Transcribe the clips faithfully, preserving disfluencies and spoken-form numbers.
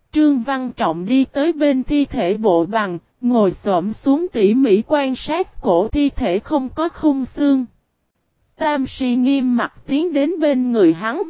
Trương Văn Trọng đi tới bên thi thể Bộ Bằng, ngồi xổm xuống tỉ mỉ quan sát cổ thi thể không có khung xương. Tam Si nghiêm mặt tiến đến bên người hắn.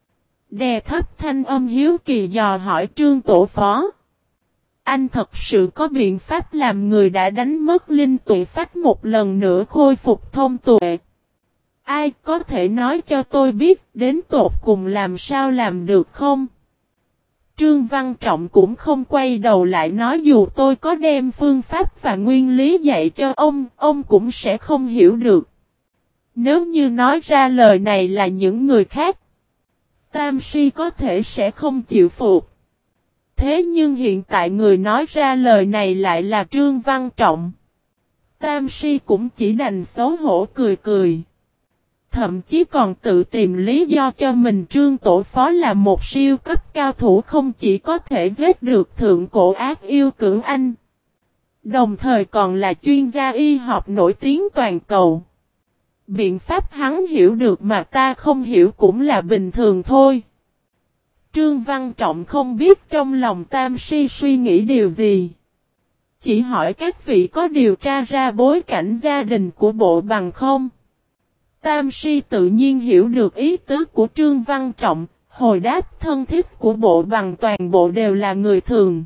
Đè thấp thanh âm hiếu kỳ dò hỏi Trương tổ phó. Anh thật sự có biện pháp làm người đã đánh mất linh tuệ phách một lần nữa khôi phục thông tuệ? Ai có thể nói cho tôi biết đến tột cùng làm sao làm được không? Trương Văn Trọng cũng không quay đầu lại nói dù tôi có đem phương pháp và nguyên lý dạy cho ông, ông cũng sẽ không hiểu được. Nếu như nói ra lời này là những người khác, Tam Si có thể sẽ không chịu phục. Thế nhưng hiện tại người nói ra lời này lại là Trương Văn Trọng. Tam Si cũng chỉ đành xấu hổ cười cười. Thậm chí còn tự tìm lý do cho mình Trương tổ phó là một siêu cấp cao thủ không chỉ có thể giết được thượng cổ ác yêu Cửu Anh, đồng thời còn là chuyên gia y học nổi tiếng toàn cầu. Biện pháp hắn hiểu được mà ta không hiểu cũng là bình thường thôi. Trương Văn Trọng không biết trong lòng Tam Si suy nghĩ điều gì. Chỉ hỏi các vị có điều tra ra bối cảnh gia đình của Bộ Bằng không? Tam Si tự nhiên hiểu được ý tứ của Trương Văn Trọng, hồi đáp thân thích của Bộ Bằng toàn bộ đều là người thường.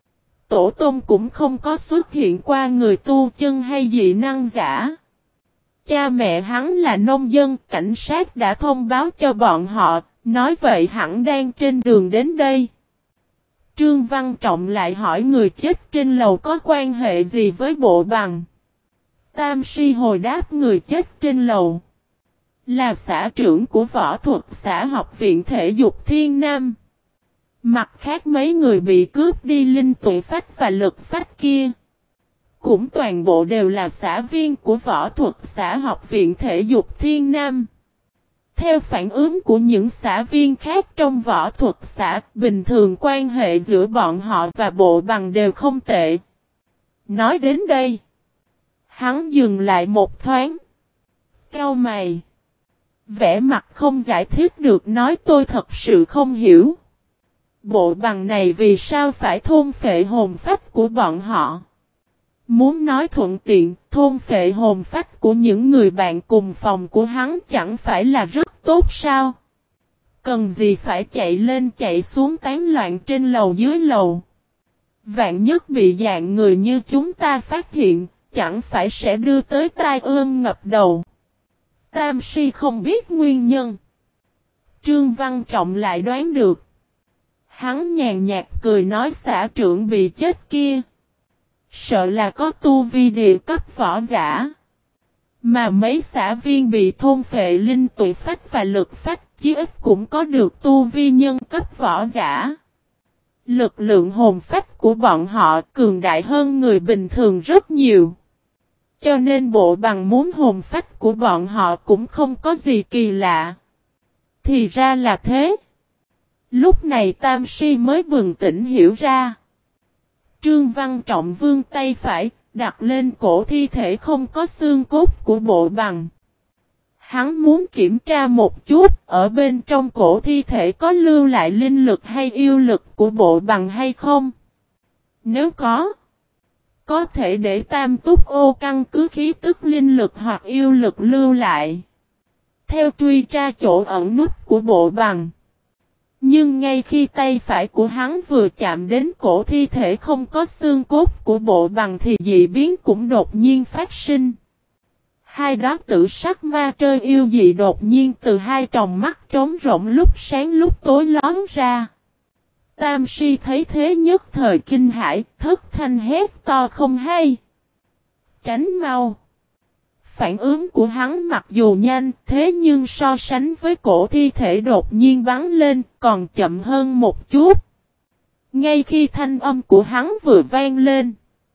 Tổ tông cũng không có xuất hiện qua người tu chân hay dị năng giả. Cha mẹ hắn là nông dân, cảnh sát đã thông báo cho bọn họ, nói vậy hẳn đang trên đường đến đây. Trương Văn Trọng lại hỏi người chết trên lầu có quan hệ gì với Bộ Bằng. Tam Si hồi đáp người chết trên lầu là xã trưởng của võ thuật xã học viện thể dục Thiên Nam. Mặt khác mấy người bị cướp đi linh tuệ phách và lực phách kia cũng toàn bộ đều là xã viên của võ thuật xã học viện thể dục Thiên Nam. Theo phản ứng của những xã viên khác trong võ thuật xã, bình thường quan hệ giữa bọn họ và Bộ Bằng đều không tệ. Nói đến đây, hắn dừng lại một thoáng. Cau mày. Vẻ mặt không giải thích được nói tôi thật sự không hiểu. Bộ Bằng này vì sao phải thôn phệ hồn phách của bọn họ? Muốn nói thuận tiện, thôn phệ hồn phách của những người bạn cùng phòng của hắn chẳng phải là rất tốt sao? Cần gì phải chạy lên chạy xuống tán loạn trên lầu dưới lầu? Vạn nhất bị dạng người như chúng ta phát hiện, chẳng phải sẽ đưa tới tai ương ngập đầu. Tam Si không biết nguyên nhân. Trương Văn Trọng lại đoán được. Hắn nhàn nhạt cười nói xã trưởng bị chết kia. Sợ là có tu vi địa cấp võ giả. Mà mấy xã viên bị thôn phệ linh tuệ phách và lực phách chí ít cũng có được tu vi nhân cấp võ giả. Lực lượng hồn phách của bọn họ cường đại hơn người bình thường rất nhiều. Cho nên Bộ Bằng muốn hồn phách của bọn họ cũng không có gì kỳ lạ. Thì ra là thế. Lúc này Tam Si mới bừng tỉnh hiểu ra. Trương Văn Trọng vươn tay phải, đặt lên cổ thi thể không có xương cốt của Bộ Bằng. Hắn muốn kiểm tra một chút, ở bên trong cổ thi thể có lưu lại linh lực hay yêu lực của Bộ Bằng hay không. Nếu có, có thể để Tam Túc Ô căn cứ khí tức linh lực hoặc yêu lực lưu lại. Theo truy tra chỗ ẩn nút của Bộ Bằng. Nhưng ngay khi tay phải của hắn vừa chạm đến cổ thi thể không có xương cốt của Bộ Bằng thì dị biến cũng đột nhiên phát sinh. Hai đó tử sắc ma trơi yêu dị đột nhiên từ hai tròng mắt trống rỗng lúc sáng lúc tối lón ra. Tam Si thấy thế nhất thời kinh hãi, thất thanh hét to không hay. Tránh mau. Phản ứng của hắn mặc dù nhanh, thế nhưng so sánh với cổ thi thể đột nhiên bắn lên, còn chậm hơn một chút. Ngay khi thanh âm của hắn vừa vang lên,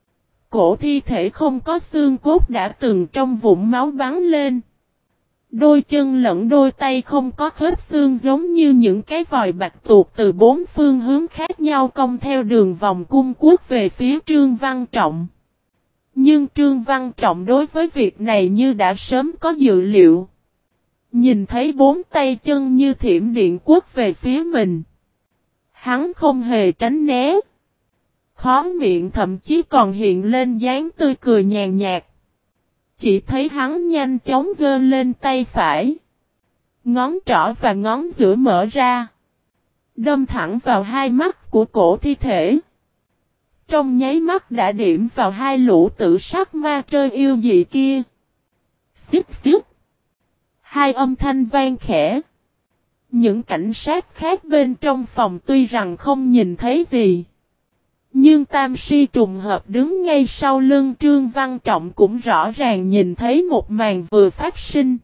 cổ thi thể không có xương cốt đã từng trong vũng máu bắn lên. Đôi chân lẫn đôi tay không có khớp xương giống như những cái vòi bạch tuộc từ bốn phương hướng khác nhau cong theo đường vòng cung quốc về phía Trương Văn Trọng. Nhưng Trương Văn Trọng đối với việc này như đã sớm có dự liệu. Nhìn thấy bốn tay chân như thiểm điện quất về phía mình. Hắn không hề tránh né. Khóe miệng thậm chí còn hiện lên dáng tươi cười nhàn nhạt. Chỉ thấy hắn nhanh chóng giơ lên tay phải. Ngón trỏ và ngón giữa mở ra. Đâm thẳng vào hai mắt của cổ thi thể. Trong nháy mắt đã điểm vào hai lũ tử sắc ma trơi yêu dị kia. Xích xích. Hai âm thanh vang khẽ. Những cảnh sát khác bên trong phòng tuy rằng không nhìn thấy gì. Nhưng Tam Si trùng hợp đứng ngay sau lưng Trương Văn Trọng cũng rõ ràng nhìn thấy một màn vừa phát sinh.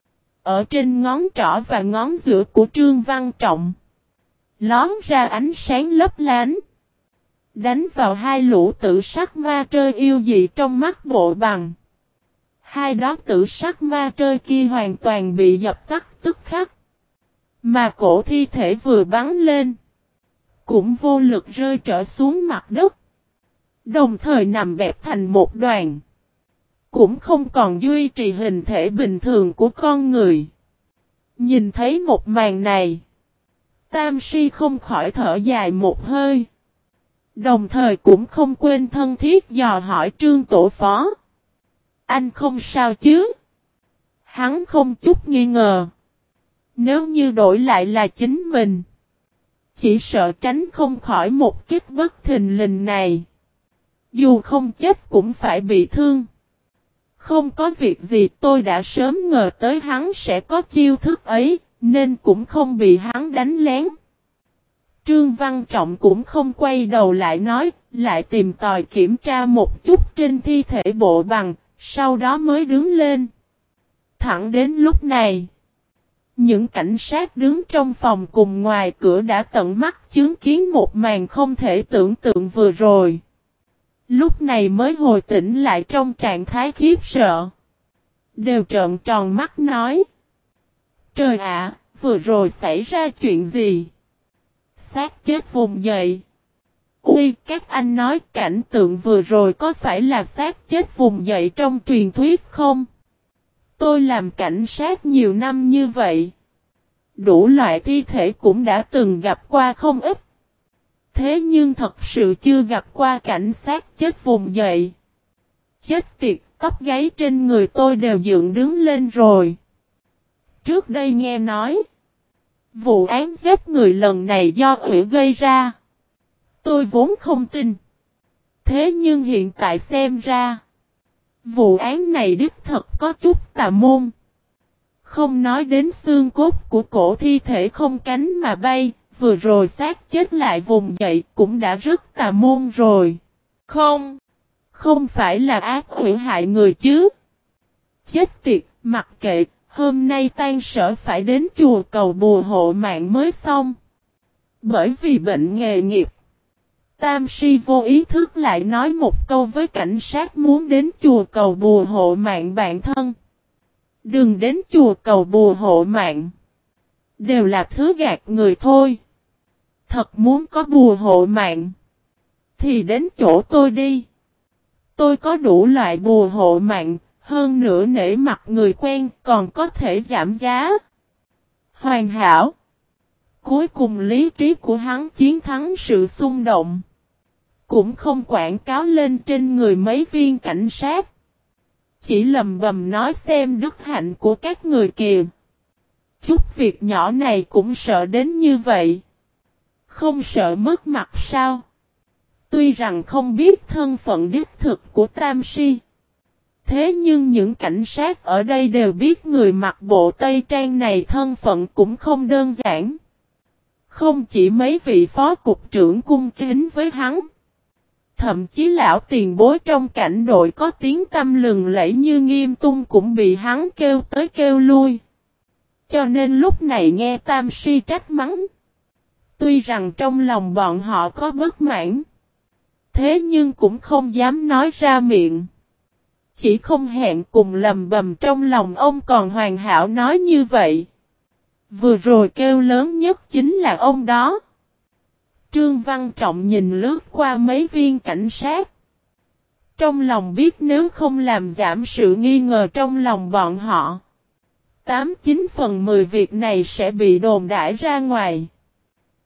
Ở trên ngón trỏ và ngón giữa của Trương Văn Trọng. Lón ra ánh sáng lấp lánh. Đánh vào hai lũ tử sắc ma trơi yêu dị trong mắt Bộ Bằng. Hai đó tử sắc ma trơi kia hoàn toàn bị dập tắt tức khắc. Mà cổ thi thể vừa bắn lên. Cũng vô lực rơi trở xuống mặt đất. Đồng thời nằm bẹp thành một đoàn. Cũng không còn duy trì hình thể bình thường của con người. Nhìn thấy một màn này. Tam Si không khỏi thở dài một hơi. Đồng thời cũng không quên thân thiết dò hỏi Trương Tổ Phó. Anh không sao chứ? Hắn không chút nghi ngờ. Nếu như đổi lại là chính mình. Chỉ sợ tránh không khỏi một kích bất thình lình này. Dù không chết cũng phải bị thương. Không có việc gì, tôi đã sớm ngờ tới hắn sẽ có chiêu thức ấy, nên cũng không bị hắn đánh lén. Trương Văn Trọng cũng không quay đầu lại nói, lại tìm tòi kiểm tra một chút trên thi thể Bộ Bằng, sau đó mới đứng lên. Thẳng đến lúc này, những cảnh sát đứng trong phòng cùng ngoài cửa đã tận mắt chứng kiến một màn không thể tưởng tượng vừa rồi. Lúc này mới hồi tỉnh lại trong trạng thái khiếp sợ. Đều trợn tròn mắt nói. Trời ạ, vừa rồi xảy ra chuyện gì? Xác chết vùng dậy. Ui, các anh nói cảnh tượng vừa rồi có phải là xác chết vùng dậy trong truyền thuyết không? Tôi làm cảnh sát nhiều năm như vậy. Đủ loại thi thể cũng đã từng gặp qua không ít. Thế nhưng thật sự chưa gặp qua cảnh sát chết vùng dậy. Chết tiệt, tóc gáy trên người tôi đều dựng đứng lên rồi. Trước đây nghe nói, vụ án giết người lần này do Ủy gây ra. Tôi vốn không tin. Thế nhưng hiện tại xem ra, vụ án này đích thật có chút tà môn. Không nói đến xương cốt của cổ thi thể không cánh mà bay, vừa rồi xác chết lại vùng dậy cũng đã rất tà môn rồi. Không, không phải là ác ủy hại người chứ. Chết tiệt, mặc kệ, hôm nay tan sở phải đến chùa cầu bùa hộ mạng mới xong. Bởi vì bệnh nghề nghiệp. Tam Si vô ý thức lại nói một câu với cảnh sát muốn đến chùa cầu bùa hộ mạng bạn thân. Đừng đến chùa cầu bùa hộ mạng. Đều là thứ gạt người thôi. Thật muốn có bùa hộ mạng. Thì đến chỗ tôi đi. Tôi có đủ loại bùa hộ mạng. Hơn nữa nể mặt người quen còn có thể giảm giá. Hoàn hảo. Cuối cùng lý trí của hắn chiến thắng sự xung động. Cũng không quảng cáo lên trên người mấy viên cảnh sát. Chỉ lầm bầm nói xem đức hạnh của các người kìa. Chút việc nhỏ này cũng sợ đến như vậy. Không sợ mất mặt sao? Tuy rằng không biết thân phận đích thực của Tam Si. Thế nhưng những cảnh sát ở đây đều biết người mặc bộ tây trang này thân phận cũng không đơn giản. Không chỉ mấy vị phó cục trưởng cung kính với hắn. Thậm chí lão tiền bối trong cảnh đội có tiếng tăm lừng lẫy như Nghiêm Tung cũng bị hắn kêu tới kêu lui. Cho nên lúc này nghe Tam Si trách mắng. Tuy rằng trong lòng bọn họ có bất mãn. Thế nhưng cũng không dám nói ra miệng. Chỉ không hẹn cùng lầm bầm trong lòng ông còn hoàn hảo nói như vậy. Vừa rồi kêu lớn nhất chính là ông đó. Trương Văn Trọng nhìn lướt qua mấy viên cảnh sát. Trong lòng biết nếu không làm giảm sự nghi ngờ trong lòng bọn họ. Tám chín phần mười việc này sẽ bị đồn đãi ra ngoài.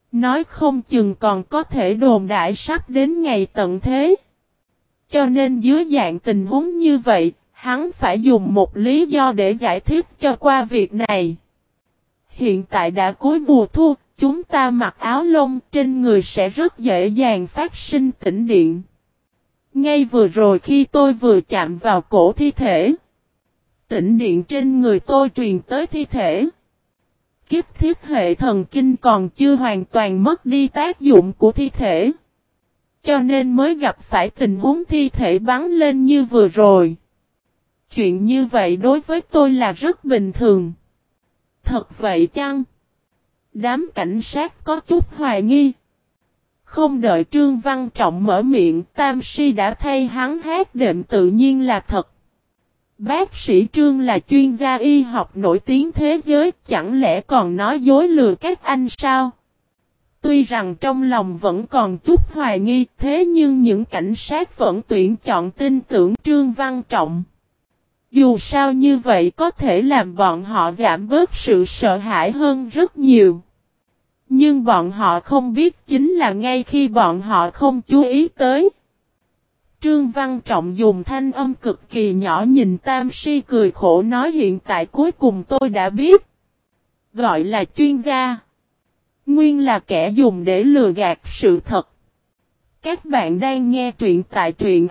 Nói không chừng còn có thể đồn đại sắp đến ngày tận thế. Cho nên dưới dạng tình huống như vậy, hắn phải dùng một lý do để giải thích cho qua việc này. Hiện tại đã cuối mùa thu, chúng ta mặc áo lông trên người sẽ rất dễ dàng phát sinh tĩnh điện. Ngay vừa rồi khi tôi vừa chạm vào cổ thi thể, tĩnh điện trên người tôi truyền tới thi thể. Kiếp thiết hệ thần kinh còn chưa hoàn toàn mất đi tác dụng của thi thể. Cho nên mới gặp phải tình huống thi thể bắn lên như vừa rồi. Chuyện như vậy đối với tôi là rất bình thường. Thật vậy chăng? Đám cảnh sát có chút hoài nghi. Không đợi Trương Văn Trọng mở miệng, Tam Si đã thay hắn hát đệm tự nhiên là thật. Bác sĩ Trương là chuyên gia y học nổi tiếng thế giới, chẳng lẽ còn nói dối lừa các anh sao? Tuy rằng trong lòng vẫn còn chút hoài nghi, thế nhưng những cảnh sát vẫn tuyển chọn tin tưởng Trương Văn Trọng. Dù sao như vậy có thể làm bọn họ giảm bớt sự sợ hãi hơn rất nhiều. Nhưng bọn họ không biết chính là ngay khi bọn họ không chú ý tới. Trương Văn Trọng dùng thanh âm cực kỳ nhỏ nhìn Tam Si cười khổ nói hiện tại cuối cùng tôi đã biết. Gọi là chuyên gia. Nguyên là kẻ dùng để lừa gạt sự thật. Các bạn đang nghe truyện tại truyện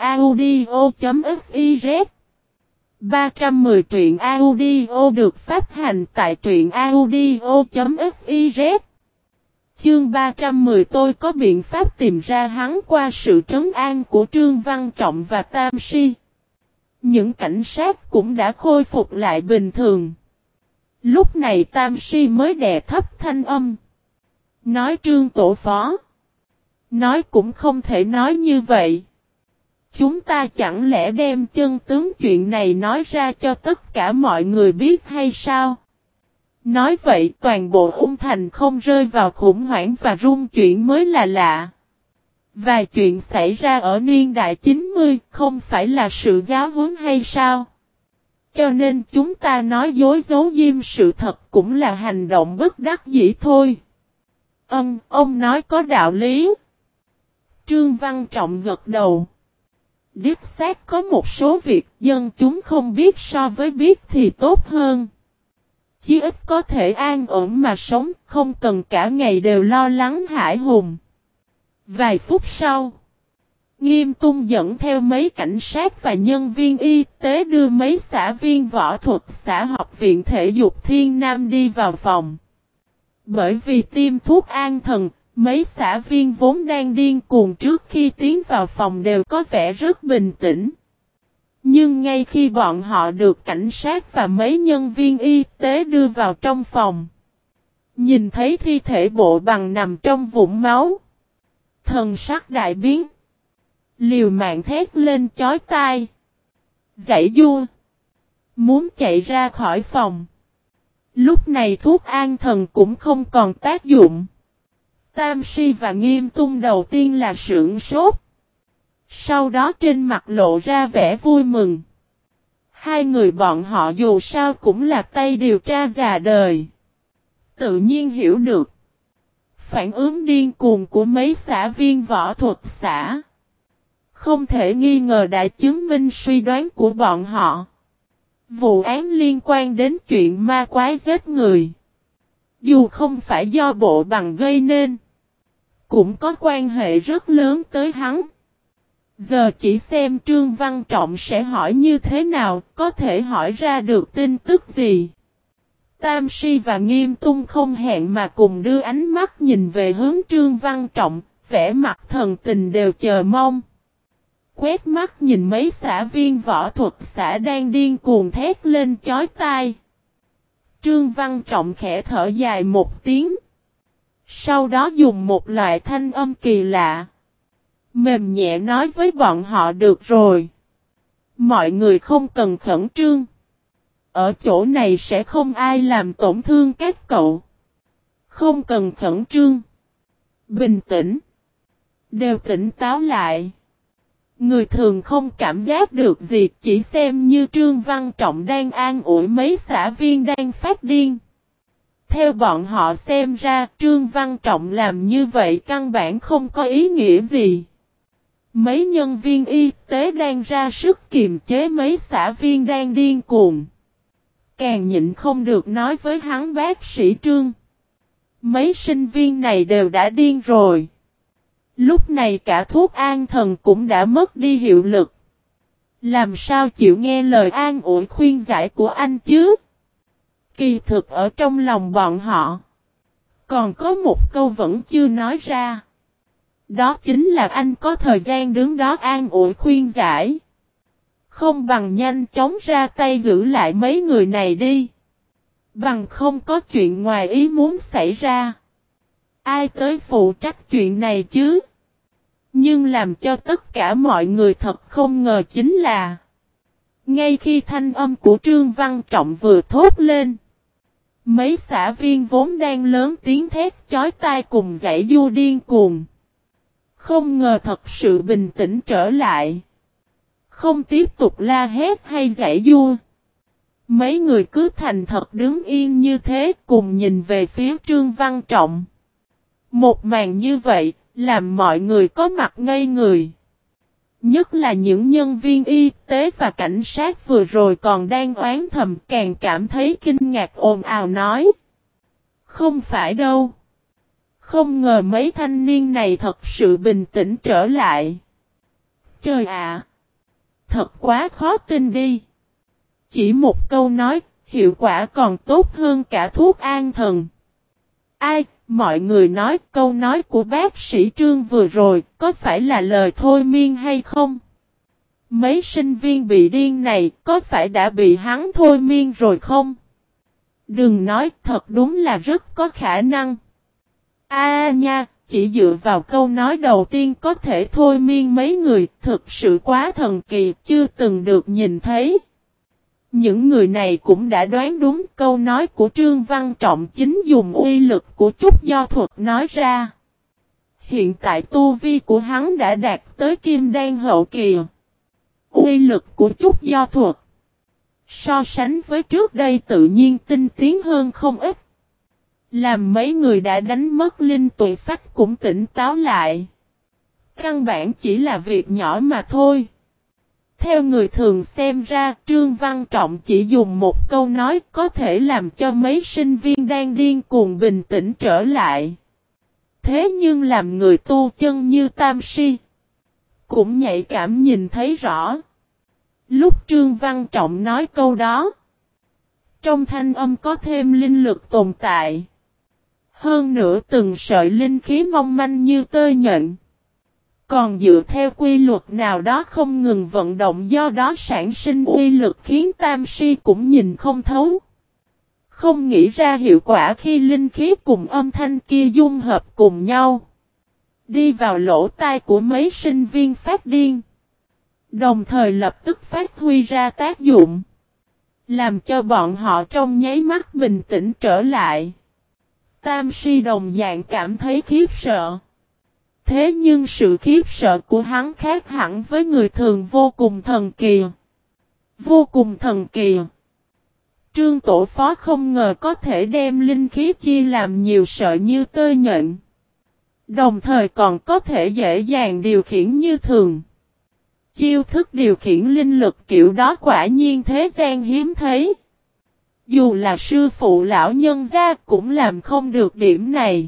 audio.fiz. ba trăm mười truyện audio được phát hành tại truyện audio.fiz. Chương ba trăm mười tôi có biện pháp tìm ra hắn qua sự trấn an của Trương Văn Trọng và Tam Si. Những cảnh sát cũng đã khôi phục lại bình thường. Lúc này Tam Si mới đè thấp thanh âm. Nói Trương tổ phó. Nói cũng không thể nói như vậy. Chúng ta chẳng lẽ đem chân tướng chuyện này nói ra cho tất cả mọi người biết hay sao? Nói vậy toàn bộ Ung Thành không rơi vào khủng hoảng và rung chuyển mới là lạ. Và chuyện xảy ra ở niên đại chín mươi không phải là sự giáo huấn hay sao? Cho nên chúng ta nói dối giấu diêm sự thật cũng là hành động bất đắc dĩ thôi. Ừm, ông nói có đạo lý. Trương Văn Trọng gật đầu. Đích xác có một số việc dân chúng không biết so với biết thì tốt hơn. Chí ít có thể an ổn mà sống, không cần cả ngày đều lo lắng hãi hùng. Vài phút sau, Nghiêm Tung dẫn theo mấy cảnh sát và nhân viên y tế đưa mấy xã viên võ thuật xã học viện thể dục Thiên Nam đi vào phòng. Bởi vì tiêm thuốc an thần, mấy xã viên vốn đang điên cuồng trước khi tiến vào phòng đều có vẻ rất bình tĩnh. Nhưng ngay khi bọn họ được cảnh sát và mấy nhân viên y tế đưa vào trong phòng, nhìn thấy thi thể bộ bằng nằm trong vũng máu, thần sắc đại biến, liều mạng thét lên chói tai, giãy giụa, muốn chạy ra khỏi phòng. Lúc này thuốc an thần cũng không còn tác dụng. Tam Si và Nghiêm Tung đầu tiên là sửng sốt. Sau đó trên mặt lộ ra vẻ vui mừng. Hai người bọn họ dù sao cũng là tay điều tra già đời. Tự nhiên hiểu được phản ứng điên cuồng của mấy xã viên võ thuật xã. Không thể nghi ngờ đã chứng minh suy đoán của bọn họ. Vụ án liên quan đến chuyện ma quái giết người. Dù không phải do bộ bằng gây nên, cũng có quan hệ rất lớn tới hắn. Giờ chỉ xem Trương Văn Trọng sẽ hỏi như thế nào, có thể hỏi ra được tin tức gì. Tam Si và Nghiêm Tung không hẹn mà cùng đưa ánh mắt nhìn về hướng Trương Văn Trọng, vẻ mặt thần tình đều chờ mong. Quét mắt nhìn mấy xã viên võ thuật xã đang điên cuồng thét lên chói tai. Trương Văn Trọng khẽ thở dài một tiếng. Sau đó dùng một loại thanh âm kỳ lạ, mềm nhẹ nói với bọn họ được rồi. Mọi người không cần khẩn trương. Ở chỗ này sẽ không ai làm tổn thương các cậu. Không cần khẩn trương. Bình tĩnh. Đều tỉnh táo lại. Người thường không cảm giác được gì, chỉ xem như Trương Văn Trọng đang an ủi mấy xã viên đang phát điên. Theo bọn họ xem ra, Trương Văn Trọng làm như vậy căn bản không có ý nghĩa gì. Mấy nhân viên y tế đang ra sức kiềm chế mấy xã viên đang điên cuồng. Càng nhịn không được nói với hắn bác sĩ Trương. Mấy sinh viên này đều đã điên rồi. Lúc này cả thuốc an thần cũng đã mất đi hiệu lực. Làm sao chịu nghe lời an ủi khuyên giải của anh chứ? Kỳ thực ở trong lòng bọn họ. Còn có một câu vẫn chưa nói ra. Đó chính là anh có thời gian đứng đó an ủi khuyên giải. Không bằng nhanh chóng ra tay giữ lại mấy người này đi. Bằng không có chuyện ngoài ý muốn xảy ra. Ai tới phụ trách chuyện này chứ? Nhưng làm cho tất cả mọi người thật không ngờ chính là ngay khi thanh âm của Trương Văn Trọng vừa thốt lên, mấy xã viên vốn đang lớn tiếng thét chói tai cùng dãy du điên cuồng. Không ngờ thật sự bình tĩnh trở lại. Không tiếp tục la hét hay dãy du. Mấy người cứ thành thật đứng yên như thế cùng nhìn về phía Trương Văn Trọng. Một màn như vậy, làm mọi người có mặt ngây người. Nhất là những nhân viên y tế và cảnh sát vừa rồi còn đang oán thầm càng cảm thấy kinh ngạc ồn ào nói. Không phải đâu. Không ngờ mấy thanh niên này thật sự bình tĩnh trở lại. Trời ạ! Thật quá khó tin đi. Chỉ một câu nói, hiệu quả còn tốt hơn cả thuốc an thần. Ai? Mọi người nói câu nói của bác sĩ Trương vừa rồi có phải là lời thôi miên hay không? Mấy sinh viên bị điên này có phải đã bị hắn thôi miên rồi không? Đừng nói, thật đúng là rất có khả năng. A à, nha, chỉ dựa vào câu nói đầu tiên có thể thôi miên mấy người, thực sự quá thần kỳ, chưa từng được nhìn thấy. Những người này cũng đã đoán đúng câu nói của Trương Văn Trọng chính dùng uy lực của chút do thuật nói ra. Hiện tại tu vi của hắn đã đạt tới kim đan hậu kỳ. Uy lực của chút do thuật so sánh với trước đây tự nhiên tinh tiến hơn không ít. Làm mấy người đã đánh mất linh tuệ phách cũng tỉnh táo lại. Căn bản chỉ là việc nhỏ mà thôi. Theo người thường xem ra, Trương Văn Trọng chỉ dùng một câu nói có thể làm cho mấy sinh viên đang điên cuồng bình tĩnh trở lại. Thế nhưng làm người tu chân như Tam Si cũng nhạy cảm nhìn thấy rõ. Lúc Trương Văn Trọng nói câu đó, trong thanh âm có thêm linh lực tồn tại. Hơn nữa từng sợi linh khí mong manh như tơ nhện. Còn dựa theo quy luật nào đó không ngừng vận động do đó sản sinh uy lực khiến Tam Si cũng nhìn không thấu. Không nghĩ ra hiệu quả khi linh khí cùng âm thanh kia dung hợp cùng nhau. Đi vào lỗ tai của mấy sinh viên phát điên. Đồng thời lập tức phát huy ra tác dụng. Làm cho bọn họ trong nháy mắt bình tĩnh trở lại. Tam Si đồng dạng cảm thấy khiếp sợ. Thế nhưng sự khiếp sợ của hắn khác hẳn với người thường vô cùng thần kỳ. Vô cùng thần kỳ. Trương Tổ Phó không ngờ có thể đem linh khí chia làm nhiều sợi như tơ nhện. Đồng thời còn có thể dễ dàng điều khiển như thường. Chiêu thức điều khiển linh lực kiểu đó quả nhiên thế gian hiếm thấy. Dù là sư phụ lão nhân gia cũng làm không được điểm này.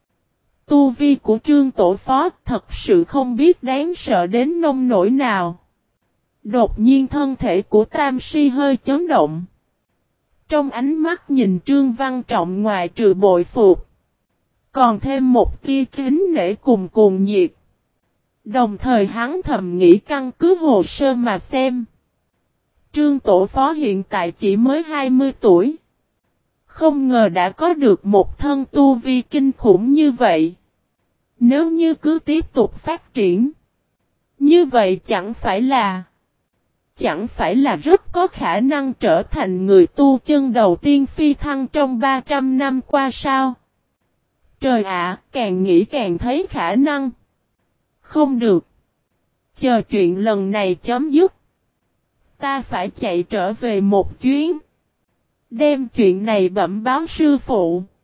Tu vi của Trương Tổ Phó thật sự không biết đáng sợ đến nông nỗi nào. Đột nhiên thân thể của Tam Si hơi chấn động. Trong ánh mắt nhìn Trương Văn Trọng ngoài trừ bội phục, còn thêm một tia kính nể cùng cuồng nhiệt. Đồng thời hắn thầm nghĩ căn cứ hồ sơ mà xem. Trương Tổ Phó hiện tại chỉ mới hai mươi tuổi. Không ngờ đã có được một thân tu vi kinh khủng như vậy. Nếu như cứ tiếp tục phát triển, như vậy chẳng phải là Chẳng phải là rất có khả năng trở thành người tu chân đầu tiên phi thăng trong ba trăm năm qua sao? Trời ạ, càng nghĩ càng thấy khả năng. Không được. Chờ chuyện lần này chấm dứt. Ta phải chạy trở về một chuyến. Đem chuyện này bẩm báo sư phụ.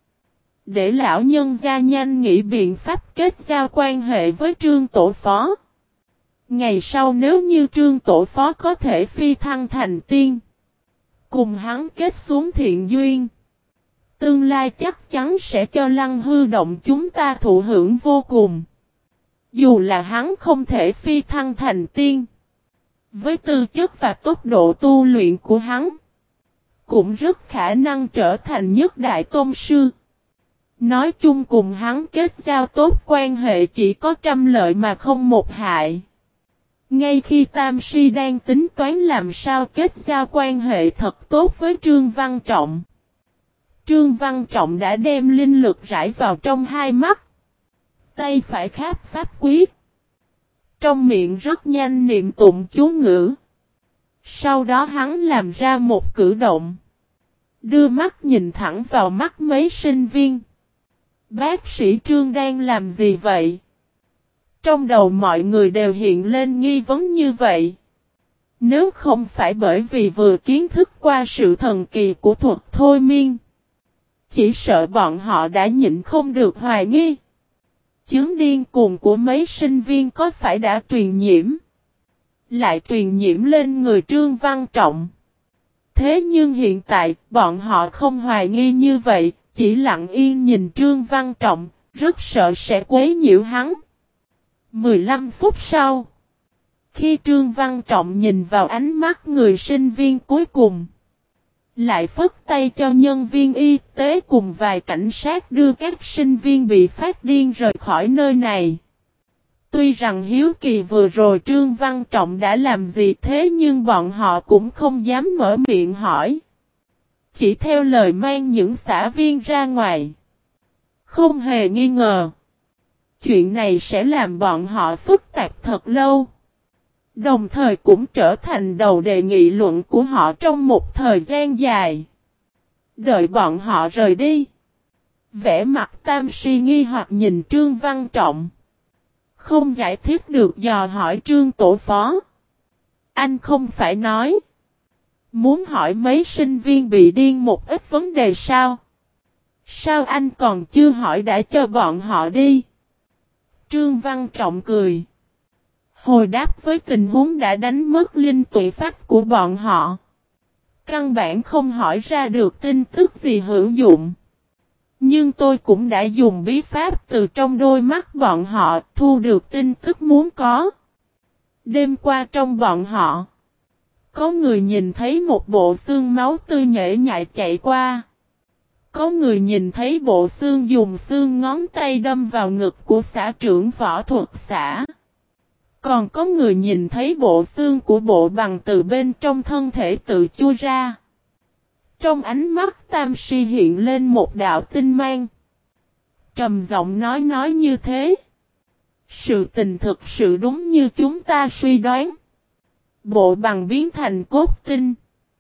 để lão nhân gia nhanh nghĩ biện pháp kết giao quan hệ với Trương Tổ Phó. Ngày sau nếu như Trương Tổ Phó có thể phi thăng thành tiên, cùng hắn kết xuống thiện duyên, tương lai chắc chắn sẽ cho Lăng Hư Động chúng ta thụ hưởng vô cùng. Dù là hắn không thể phi thăng thành tiên, với tư chất và tốc độ tu luyện của hắn, cũng rất khả năng trở thành nhất đại tôn sư. Nói chung cùng hắn kết giao tốt quan hệ chỉ có trăm lợi mà không một hại. Ngay khi Tam Si đang tính toán làm sao kết giao quan hệ thật tốt với Trương Văn Trọng, Trương Văn Trọng đã đem linh lực rải vào trong hai mắt. Tay phải kháp pháp quyết, trong miệng rất nhanh niệm tụng chú ngữ. Sau đó hắn làm ra một cử động, đưa mắt nhìn thẳng vào mắt mấy sinh viên. Bác sĩ Trương đang làm gì vậy? Trong đầu mọi người đều hiện lên nghi vấn như vậy. Nếu không phải bởi vì vừa kiến thức qua sự thần kỳ của thuật thôi miên, chỉ sợ bọn họ đã nhịn không được hoài nghi. Chứng điên cuồng của mấy sinh viên có phải đã truyền nhiễm, lại truyền nhiễm lên người Trương Văn Trọng. Thế nhưng hiện tại, bọn họ không hoài nghi như vậy, chỉ lặng yên nhìn Trương Văn Trọng, rất sợ sẽ quấy nhiễu hắn. mười lăm phút sau, khi Trương Văn Trọng nhìn vào ánh mắt người sinh viên cuối cùng, lại phất tay cho nhân viên y tế cùng vài cảnh sát đưa các sinh viên bị phát điên rời khỏi nơi này. Tuy rằng hiếu kỳ vừa rồi Trương Văn Trọng đã làm gì thế nhưng bọn họ cũng không dám mở miệng hỏi. Chỉ theo lời mang những xã viên ra ngoài. Không hề nghi ngờ, chuyện này sẽ làm bọn họ phức tạp thật lâu. Đồng thời cũng trở thành đầu đề nghị luận của họ trong một thời gian dài. Đợi bọn họ rời đi, vẻ mặt Tam Si nghi hoặc nhìn Trương Văn Trọng, không giải thích được dò hỏi Trương Tổ Phó. Anh không phải nói muốn hỏi mấy sinh viên bị điên một ít vấn đề sao? Sao anh còn chưa hỏi đã cho bọn họ đi? Trương Văn Trọng cười, hồi đáp với tình huống đã đánh mất linh tụy phách của bọn họ. Căn bản không hỏi ra được tin tức gì hữu dụng. Nhưng tôi cũng đã dùng bí pháp từ trong đôi mắt bọn họ thu được tin tức muốn có. Đêm qua trong bọn họ, có người nhìn thấy một bộ xương máu tươi nhễ nhại chạy qua. Có người nhìn thấy bộ xương dùng xương ngón tay đâm vào ngực của xã trưởng võ thuật xã. Còn có người nhìn thấy bộ xương của bộ bằng từ bên trong thân thể tự chui ra. Trong ánh mắt Tam Si hiện lên một đạo tinh mang. Trầm giọng nói nói như thế. Sự tình thực sự đúng như chúng ta suy đoán. Bộ bằng biến thành cốt tinh.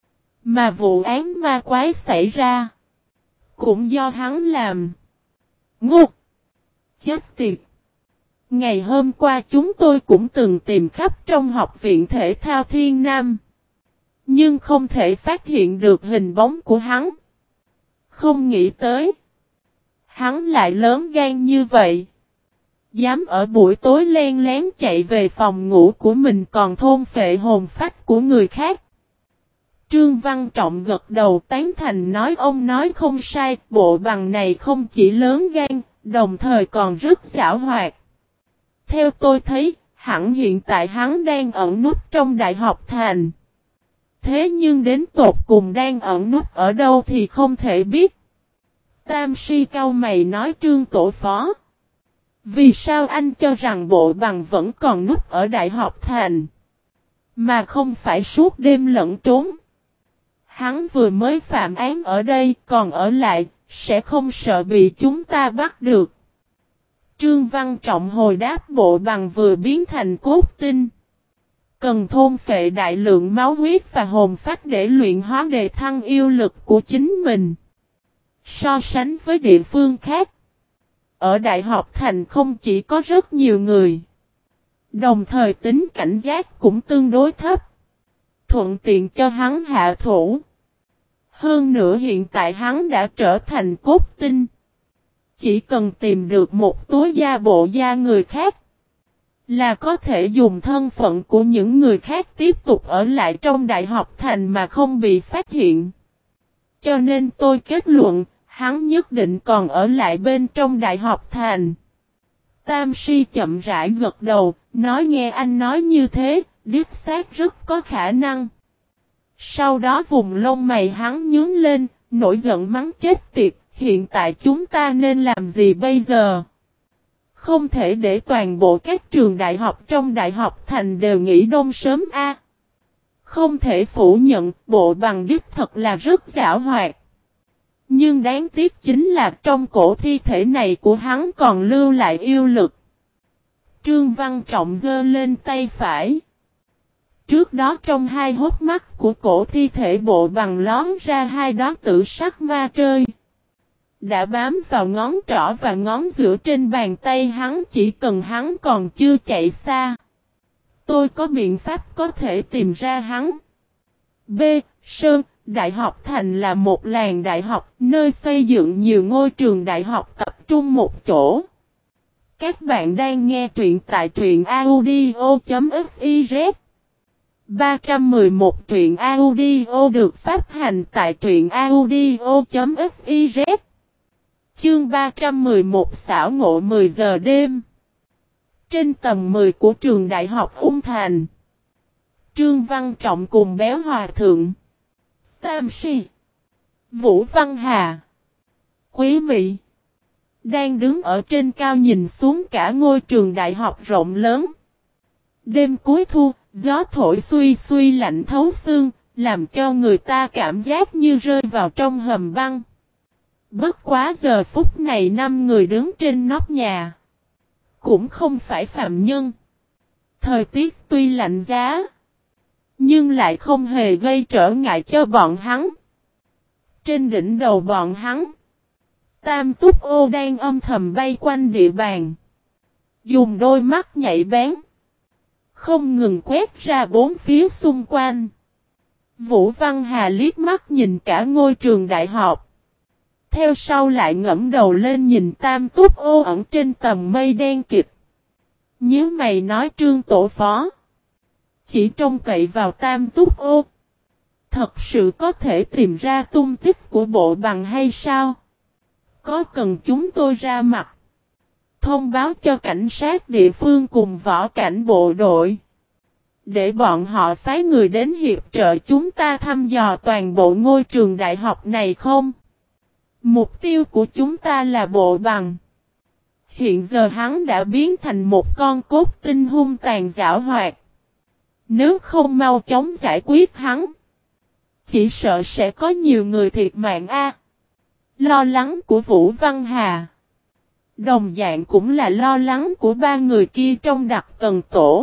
Mà vụ án ma quái xảy ra, cũng do hắn làm. Ngục! Chết tiệt! Ngày hôm qua chúng tôi cũng từng tìm khắp trong học viện thể thao Thiên Nam. Nhưng không thể phát hiện được hình bóng của hắn. Không nghĩ tới, hắn lại lớn gan như vậy. Dám ở buổi tối len lén chạy về phòng ngủ của mình còn thôn phệ hồn phách của người khác. Trương Văn Trọng gật đầu tán thành nói ông nói không sai, bộ bằng này không chỉ lớn gan, đồng thời còn rất giảo hoạt. Theo tôi thấy, hẳn hiện tại hắn đang ẩn núp trong Đại học Thành. Thế nhưng đến tột cùng đang ẩn núp ở đâu thì không thể biết. Tam Si cau mày nói Trương Tổ Phó. Vì sao anh cho rằng bộ bằng vẫn còn núp ở Đại học Thành, mà không phải suốt đêm lẫn trốn? Hắn vừa mới phạm án ở đây còn ở lại, sẽ không sợ bị chúng ta bắt được. Trương Văn Trọng hồi đáp bộ bằng vừa biến thành cốt tinh. Cần thôn phệ đại lượng máu huyết và hồn phách để luyện hóa đề thăng yêu lực của chính mình. So sánh với địa phương khác, ở Đại học Thành không chỉ có rất nhiều người, đồng thời tính cảnh giác cũng tương đối thấp. Thuận tiện cho hắn hạ thủ. Hơn nữa hiện tại hắn đã trở thành cốt tinh. chỉ cần tìm được một túi da bộ da người khác, là có thể dùng thân phận của những người khác tiếp tục ở lại trong Đại học Thành mà không bị phát hiện. Cho nên tôi kết luận, hắn nhất định còn ở lại bên trong Đại học Thành. Tam Si chậm rãi gật đầu, nói nghe anh nói như thế, đích xác rất có khả năng. Sau đó vùng lông mày hắn nhướng lên, nổi giận mắng chết tiệt, hiện tại chúng ta nên làm gì bây giờ? Không thể để toàn bộ các trường đại học trong Đại học Thành đều nghỉ đông sớm a. Không thể phủ nhận, Bộ Bằng đích thật là rất giảo hoạt. Nhưng đáng tiếc chính là trong cổ thi thể này của hắn còn lưu lại yêu lực. Trương Văn Trọng giơ lên tay phải. Trước đó trong hai hốc mắt của cổ thi thể Bộ Bằng lón ra hai đóa tử sắc ma trơi. Đã bám vào ngón trỏ và ngón giữa trên bàn tay hắn, chỉ cần hắn còn chưa chạy xa. Tôi có biện pháp có thể tìm ra hắn. B. Sơn, Đại học Thành là một làng đại học, nơi xây dựng nhiều ngôi trường đại học tập trung một chỗ. Các bạn đang nghe truyện tại truyện audio.fiz. ba trăm mười một truyện audio được phát hành tại truyện audio.fiz. Chương ba trăm mười một xảo ngộ mười giờ đêm. Trên tầng mười của trường Đại học Ung Thành, Trương Văn Trọng cùng Béo Hòa Thượng, Tam Si, Vũ Văn Hà, Quý Mỹ đang đứng ở trên cao nhìn xuống cả ngôi trường đại học rộng lớn. Đêm cuối thu, gió thổi xuy xuy lạnh thấu xương, làm cho người ta cảm giác như rơi vào trong hầm băng. Bất quá giờ phút này năm người đứng trên nóc nhà cũng không phải phạm nhân. Thời tiết tuy lạnh giá, nhưng lại không hề gây trở ngại cho bọn hắn. Trên đỉnh đầu bọn hắn, Tam Túc Ô đang âm thầm bay quanh địa bàn, dùng đôi mắt nhạy bén, không ngừng quét ra bốn phía xung quanh. Vũ Văn Hà liếc mắt nhìn cả ngôi trường đại học, theo sau lại ngẫm đầu lên nhìn Tam Túc Ô ẩn trên tầng mây đen kịt. Nhớ mày nói Trương tổ phó, chỉ trông cậy vào Tam Túc Ô, thật sự có thể tìm ra tung tích của Bộ Bằng hay sao? Có cần chúng tôi ra mặt, thông báo cho cảnh sát địa phương cùng võ cảnh bộ đội, để bọn họ phái người đến hiệp trợ chúng ta thăm dò toàn bộ ngôi trường đại học này không? Mục tiêu của chúng ta là Bộ Bằng. Hiện giờ hắn đã biến thành một con cốt tinh hung tàn giảo hoạt. Nếu không mau chóng giải quyết hắn, chỉ sợ sẽ có nhiều người thiệt mạng a. Lo lắng của Vũ Văn Hà, đồng dạng cũng là lo lắng của ba người kia trong đặc cần tổ.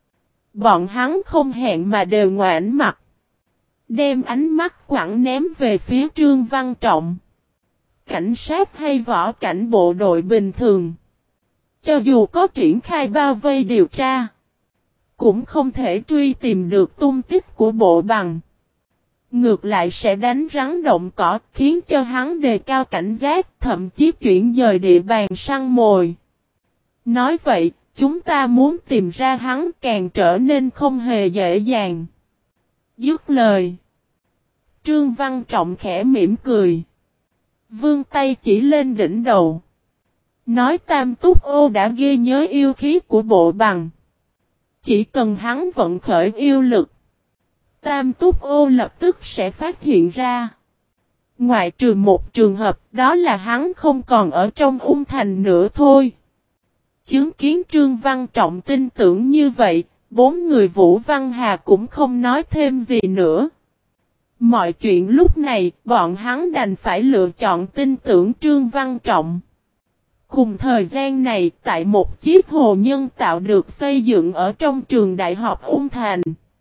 Bọn hắn không hẹn mà đều ngoảnh mặt, đem ánh mắt quẳng ném về phía Trương Văn Trọng. Cảnh sát hay võ cảnh bộ đội bình thường, cho dù có triển khai bao vây điều tra, cũng không thể truy tìm được tung tích của Bộ Bằng. Ngược lại sẽ đánh rắn động cỏ, khiến cho hắn đề cao cảnh giác, thậm chí chuyển dời địa bàn săn mồi. Nói vậy, chúng ta muốn tìm ra hắn càng trở nên không hề dễ dàng. Dứt lời, Trương Văn Trọng khẽ mỉm cười, vươn tay chỉ lên đỉnh đầu, nói Tam Túc Ô đã ghi nhớ yêu khí của Bộ Bằng. Chỉ cần hắn vận khởi yêu lực, Tam Túc Ô lập tức sẽ phát hiện ra. Ngoại trừ một trường hợp, đó là hắn không còn ở trong Ung Thành nữa thôi. Chứng kiến Trương Văn Trọng tin tưởng như vậy, bốn người Vũ Văn Hà cũng không nói thêm gì nữa. Mọi chuyện lúc này, bọn hắn đành phải lựa chọn tin tưởng Trương Văn Trọng. Cùng thời gian này, tại một chiếc hồ nhân tạo được xây dựng ở trong trường đại học Ung Thành.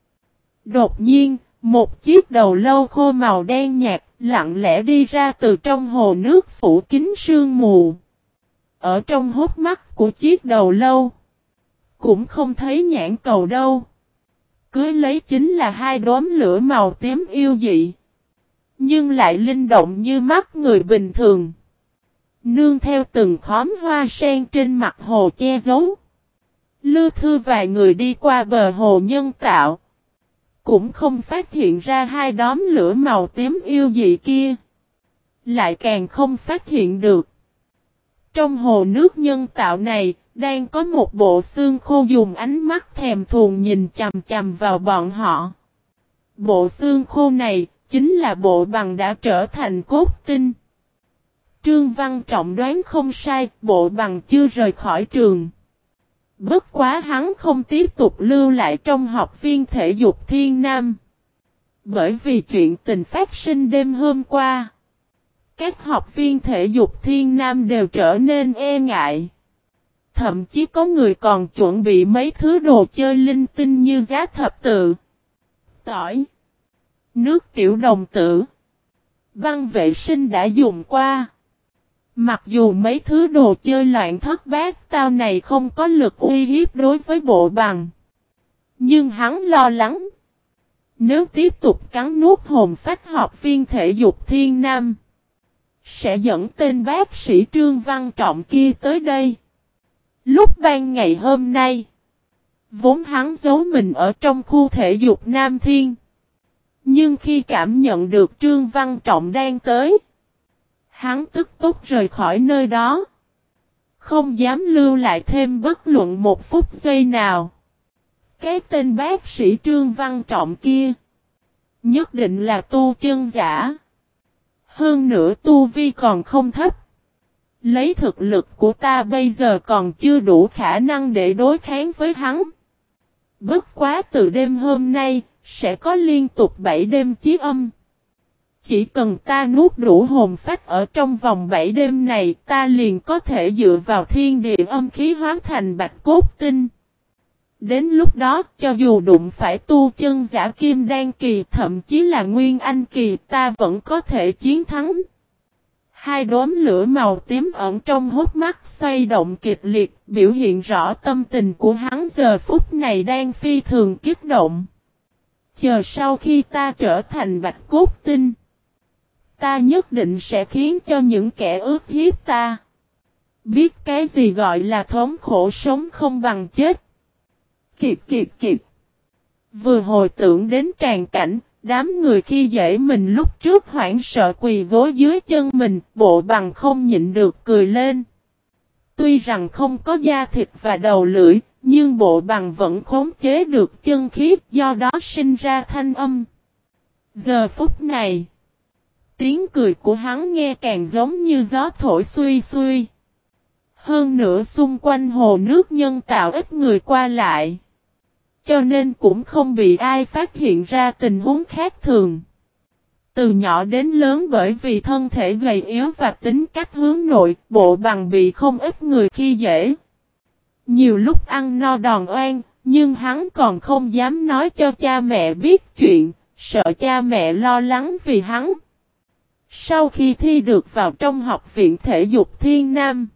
Đột nhiên, một chiếc đầu lâu khô màu đen nhạt, lặng lẽ đi ra từ trong hồ nước phủ kín sương mù. Ở trong hốc mắt của chiếc đầu lâu, cũng không thấy nhãn cầu đâu. Cưới lấy chính là hai đốm lửa màu tím yêu dị, nhưng lại linh động như mắt người bình thường. Nương theo từng khóm hoa sen trên mặt hồ che giấu. Lư Thư vài người đi qua bờ hồ nhân tạo. Cũng không phát hiện ra hai đốm lửa màu tím yêu dị kia. Lại càng không phát hiện được. Trong hồ nước nhân tạo này, đang có một bộ xương khô dùng ánh mắt thèm thuồng nhìn chằm chằm vào bọn họ. Bộ xương khô này, chính là bộ bằng đã trở thành cốt tinh. Trương Văn Trọng đoán không sai, bộ bằng chưa rời khỏi trường. Bất quá hắn không tiếp tục lưu lại trong học viên thể dục Thiên Nam. Bởi vì chuyện tình phát sinh đêm hôm qua. Các học viên thể dục Thiên Nam đều trở nên e ngại. Thậm chí có người còn chuẩn bị mấy thứ đồ chơi linh tinh như giá thập tự, tỏi, nước tiểu đồng tử, băng vệ sinh đã dùng qua. Mặc dù mấy thứ đồ chơi loạn thất bát tao này không có lực uy hiếp đối với bộ bằng. Nhưng hắn lo lắng. Nếu tiếp tục cắn nuốt hồn phách học viên thể dục Thiên Nam, sẽ dẫn tên bác sĩ Trương Văn Trọng kia tới đây. Lúc ban ngày hôm nay, vốn hắn giấu mình ở trong khu thể dục Nam Thiên. Nhưng khi cảm nhận được Trương Văn Trọng đang tới, hắn tức tốc rời khỏi nơi đó. Không dám lưu lại thêm bất luận một phút giây nào. Cái tên bác sĩ Trương Văn Trọng kia, nhất định là tu chân giả. Hơn nữa tu vi còn không thấp. Lấy thực lực của ta bây giờ còn chưa đủ khả năng để đối kháng với hắn. Bất quá từ đêm hôm nay, sẽ có liên tục bảy đêm chí âm. Chỉ cần ta nuốt đủ hồn phách ở trong vòng bảy đêm này, ta liền có thể dựa vào thiên địa âm khí hóa thành bạch cốt tinh. Đến lúc đó, cho dù đụng phải tu chân giả kim đan kỳ, thậm chí là nguyên anh kỳ, ta vẫn có thể chiến thắng. Hai đốm lửa màu tím ẩn trong hốc mắt xoay động kịch liệt, biểu hiện rõ tâm tình của hắn giờ phút này đang phi thường kích động. Chờ sau khi ta trở thành bạch cốt tinh, ta nhất định sẽ khiến cho những kẻ ước hiếp ta biết cái gì gọi là thống khổ sống không bằng chết. Kiệt kiệt kiệt. Vừa hồi tưởng đến tràn cảnh, đám người khi dễ mình lúc trước hoảng sợ quỳ gối dưới chân mình, bộ bằng không nhịn được cười lên. Tuy rằng không có da thịt và đầu lưỡi, nhưng bộ bằng vẫn khống chế được chân khí, do đó sinh ra thanh âm. Giờ phút này, tiếng cười của hắn nghe càng giống như gió thổi xuy xuy. Hơn nữa xung quanh hồ nước nhân tạo ít người qua lại, cho nên cũng không bị ai phát hiện ra tình huống khác thường. Từ nhỏ đến lớn bởi vì thân thể gầy yếu và tính cách hướng nội, bộ bằng bị không ít người khi dễ. Nhiều lúc ăn no đòn oan, nhưng hắn còn không dám nói cho cha mẹ biết chuyện, sợ cha mẹ lo lắng vì hắn. Sau khi thi được vào trong học viện thể dục Thiên Nam,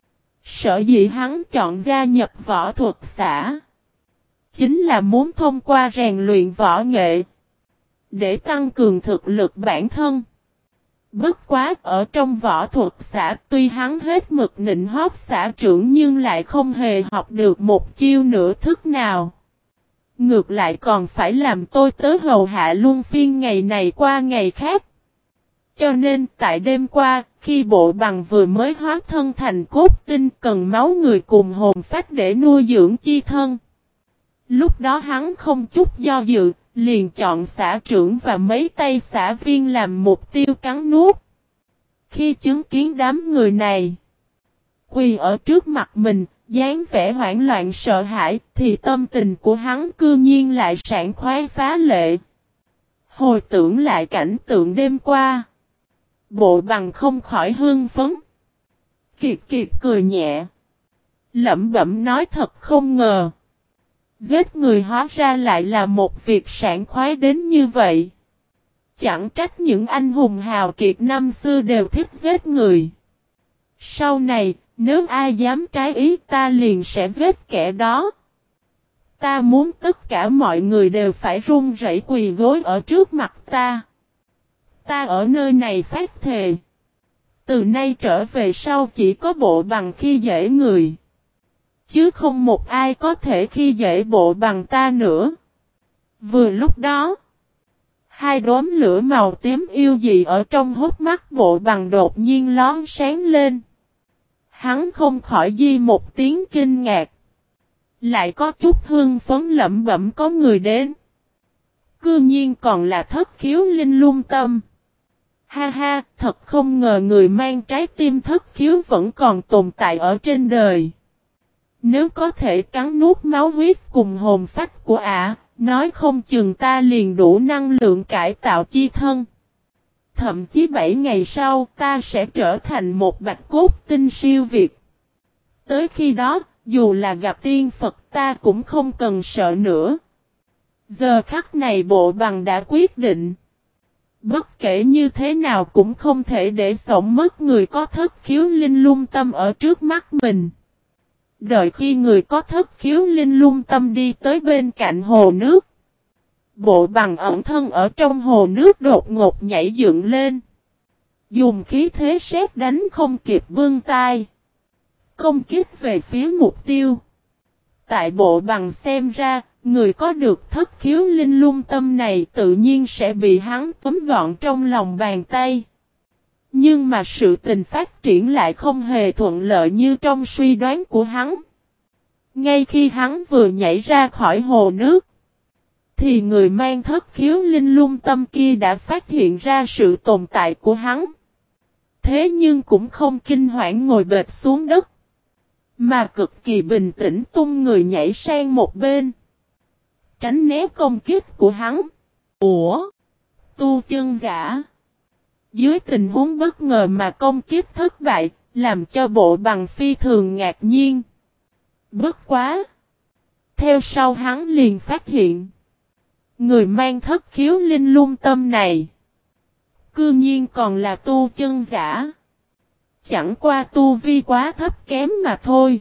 sở dĩ hắn chọn gia nhập võ thuật xã, chính là muốn thông qua rèn luyện võ nghệ, để tăng cường thực lực bản thân. Bất quá ở trong võ thuật xã, tuy hắn hết mực nịnh hót xã trưởng nhưng lại không hề học được một chiêu nửa thức nào. Ngược lại còn phải làm tôi tớ hầu hạ luân phiên ngày này qua ngày khác. Cho nên tại đêm qua, khi bộ bằng vừa mới hóa thân thành cốt tinh cần máu người cùng hồn phách để nuôi dưỡng chi thân. Lúc đó hắn không chút do dự, liền chọn xã trưởng và mấy tay xã viên làm mục tiêu cắn nuốt. Khi chứng kiến đám người này quỳ ở trước mặt mình, dáng vẻ hoảng loạn sợ hãi, thì tâm tình của hắn cư nhiên lại sảng khoái phá lệ. Hồi tưởng lại cảnh tượng đêm qua, bộ bằng không khỏi hưng phấn. Kiệt kiệt cười nhẹ, lẩm bẩm nói thật không ngờ. Giết người hóa ra lại là một việc sảng khoái đến như vậy. Chẳng trách những anh hùng hào kiệt năm xưa đều thích giết người. Sau này, nếu ai dám trái ý ta liền sẽ giết kẻ đó. Ta muốn tất cả mọi người đều phải run rẩy quỳ gối ở trước mặt ta. Ta ở nơi này phát thề. Từ nay trở về sau chỉ có Bộ Bằng khi dễ người. Chứ không một ai có thể khi dễ Bộ Bằng ta nữa. Vừa lúc đó, hai đốm lửa màu tím yêu dị ở trong hốc mắt Bộ Bằng đột nhiên lón sáng lên. Hắn không khỏi di một tiếng kinh ngạc. Lại có chút hương phấn lẩm bẩm có người đến. Cư nhiên còn là Thất Khiếu Linh Lung Tâm. Ha ha, thật không ngờ người mang trái tim thất khiếu vẫn còn tồn tại ở trên đời. Nếu có thể cắn nuốt máu huyết cùng hồn phách của ả, nói không chừng ta liền đủ năng lượng cải tạo chi thân. Thậm chí bảy ngày sau ta sẽ trở thành một bạch cốt tinh siêu việt. Tới khi đó, dù là gặp tiên Phật ta cũng không cần sợ nữa. Giờ khắc này Bộ Bằng đã quyết định. Bất kể như thế nào cũng không thể để sống mất người có thất khiếu linh lung tâm ở trước mắt mình. Đợi khi người có thất khiếu linh lung tâm đi tới bên cạnh hồ nước. Bộ Bằng ẩn thân ở trong hồ nước đột ngột nhảy dựng lên. Dùng khí thế sét đánh không kịp bưng tay. Công kích về phía mục tiêu. Tại Bộ Bằng xem ra, người có được thất khiếu linh lung tâm này tự nhiên sẽ bị hắn túm gọn trong lòng bàn tay. Nhưng mà sự tình phát triển lại không hề thuận lợi như trong suy đoán của hắn. Ngay khi hắn vừa nhảy ra khỏi hồ nước, thì người mang thất khiếu linh lung tâm kia đã phát hiện ra sự tồn tại của hắn. Thế nhưng cũng không kinh hoảng ngồi bệt xuống đất, mà cực kỳ bình tĩnh tung người nhảy sang một bên. Tránh né công kích của hắn. Ủa? Tu chân giả. Dưới tình huống bất ngờ mà công kích thất bại, làm cho Bộ Bằng phi thường ngạc nhiên. Bất quá. Theo sau hắn liền phát hiện. Người mang thất khiếu linh lung tâm này. Cư nhiên còn là tu chân giả. Chẳng qua tu vi quá thấp kém mà thôi.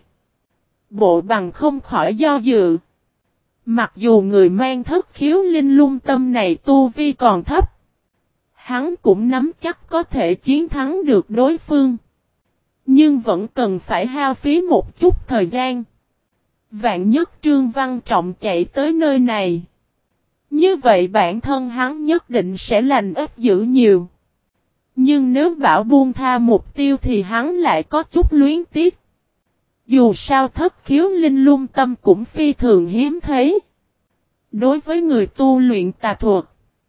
Bộ Bằng không khỏi do dự. Mặc dù người mang thất khiếu linh lung tâm này tu vi còn thấp, hắn cũng nắm chắc có thể chiến thắng được đối phương. Nhưng vẫn cần phải hao phí một chút thời gian. Vạn nhất Trương Văn Trọng chạy tới nơi này. Như vậy bản thân hắn nhất định sẽ lành ít dữ nhiều. Nhưng nếu bảo buông tha mục tiêu thì hắn lại có chút luyến tiếc. Dù sao thất khiếu linh lung tâm cũng phi thường hiếm thấy. Đối với người tu luyện tà thuật,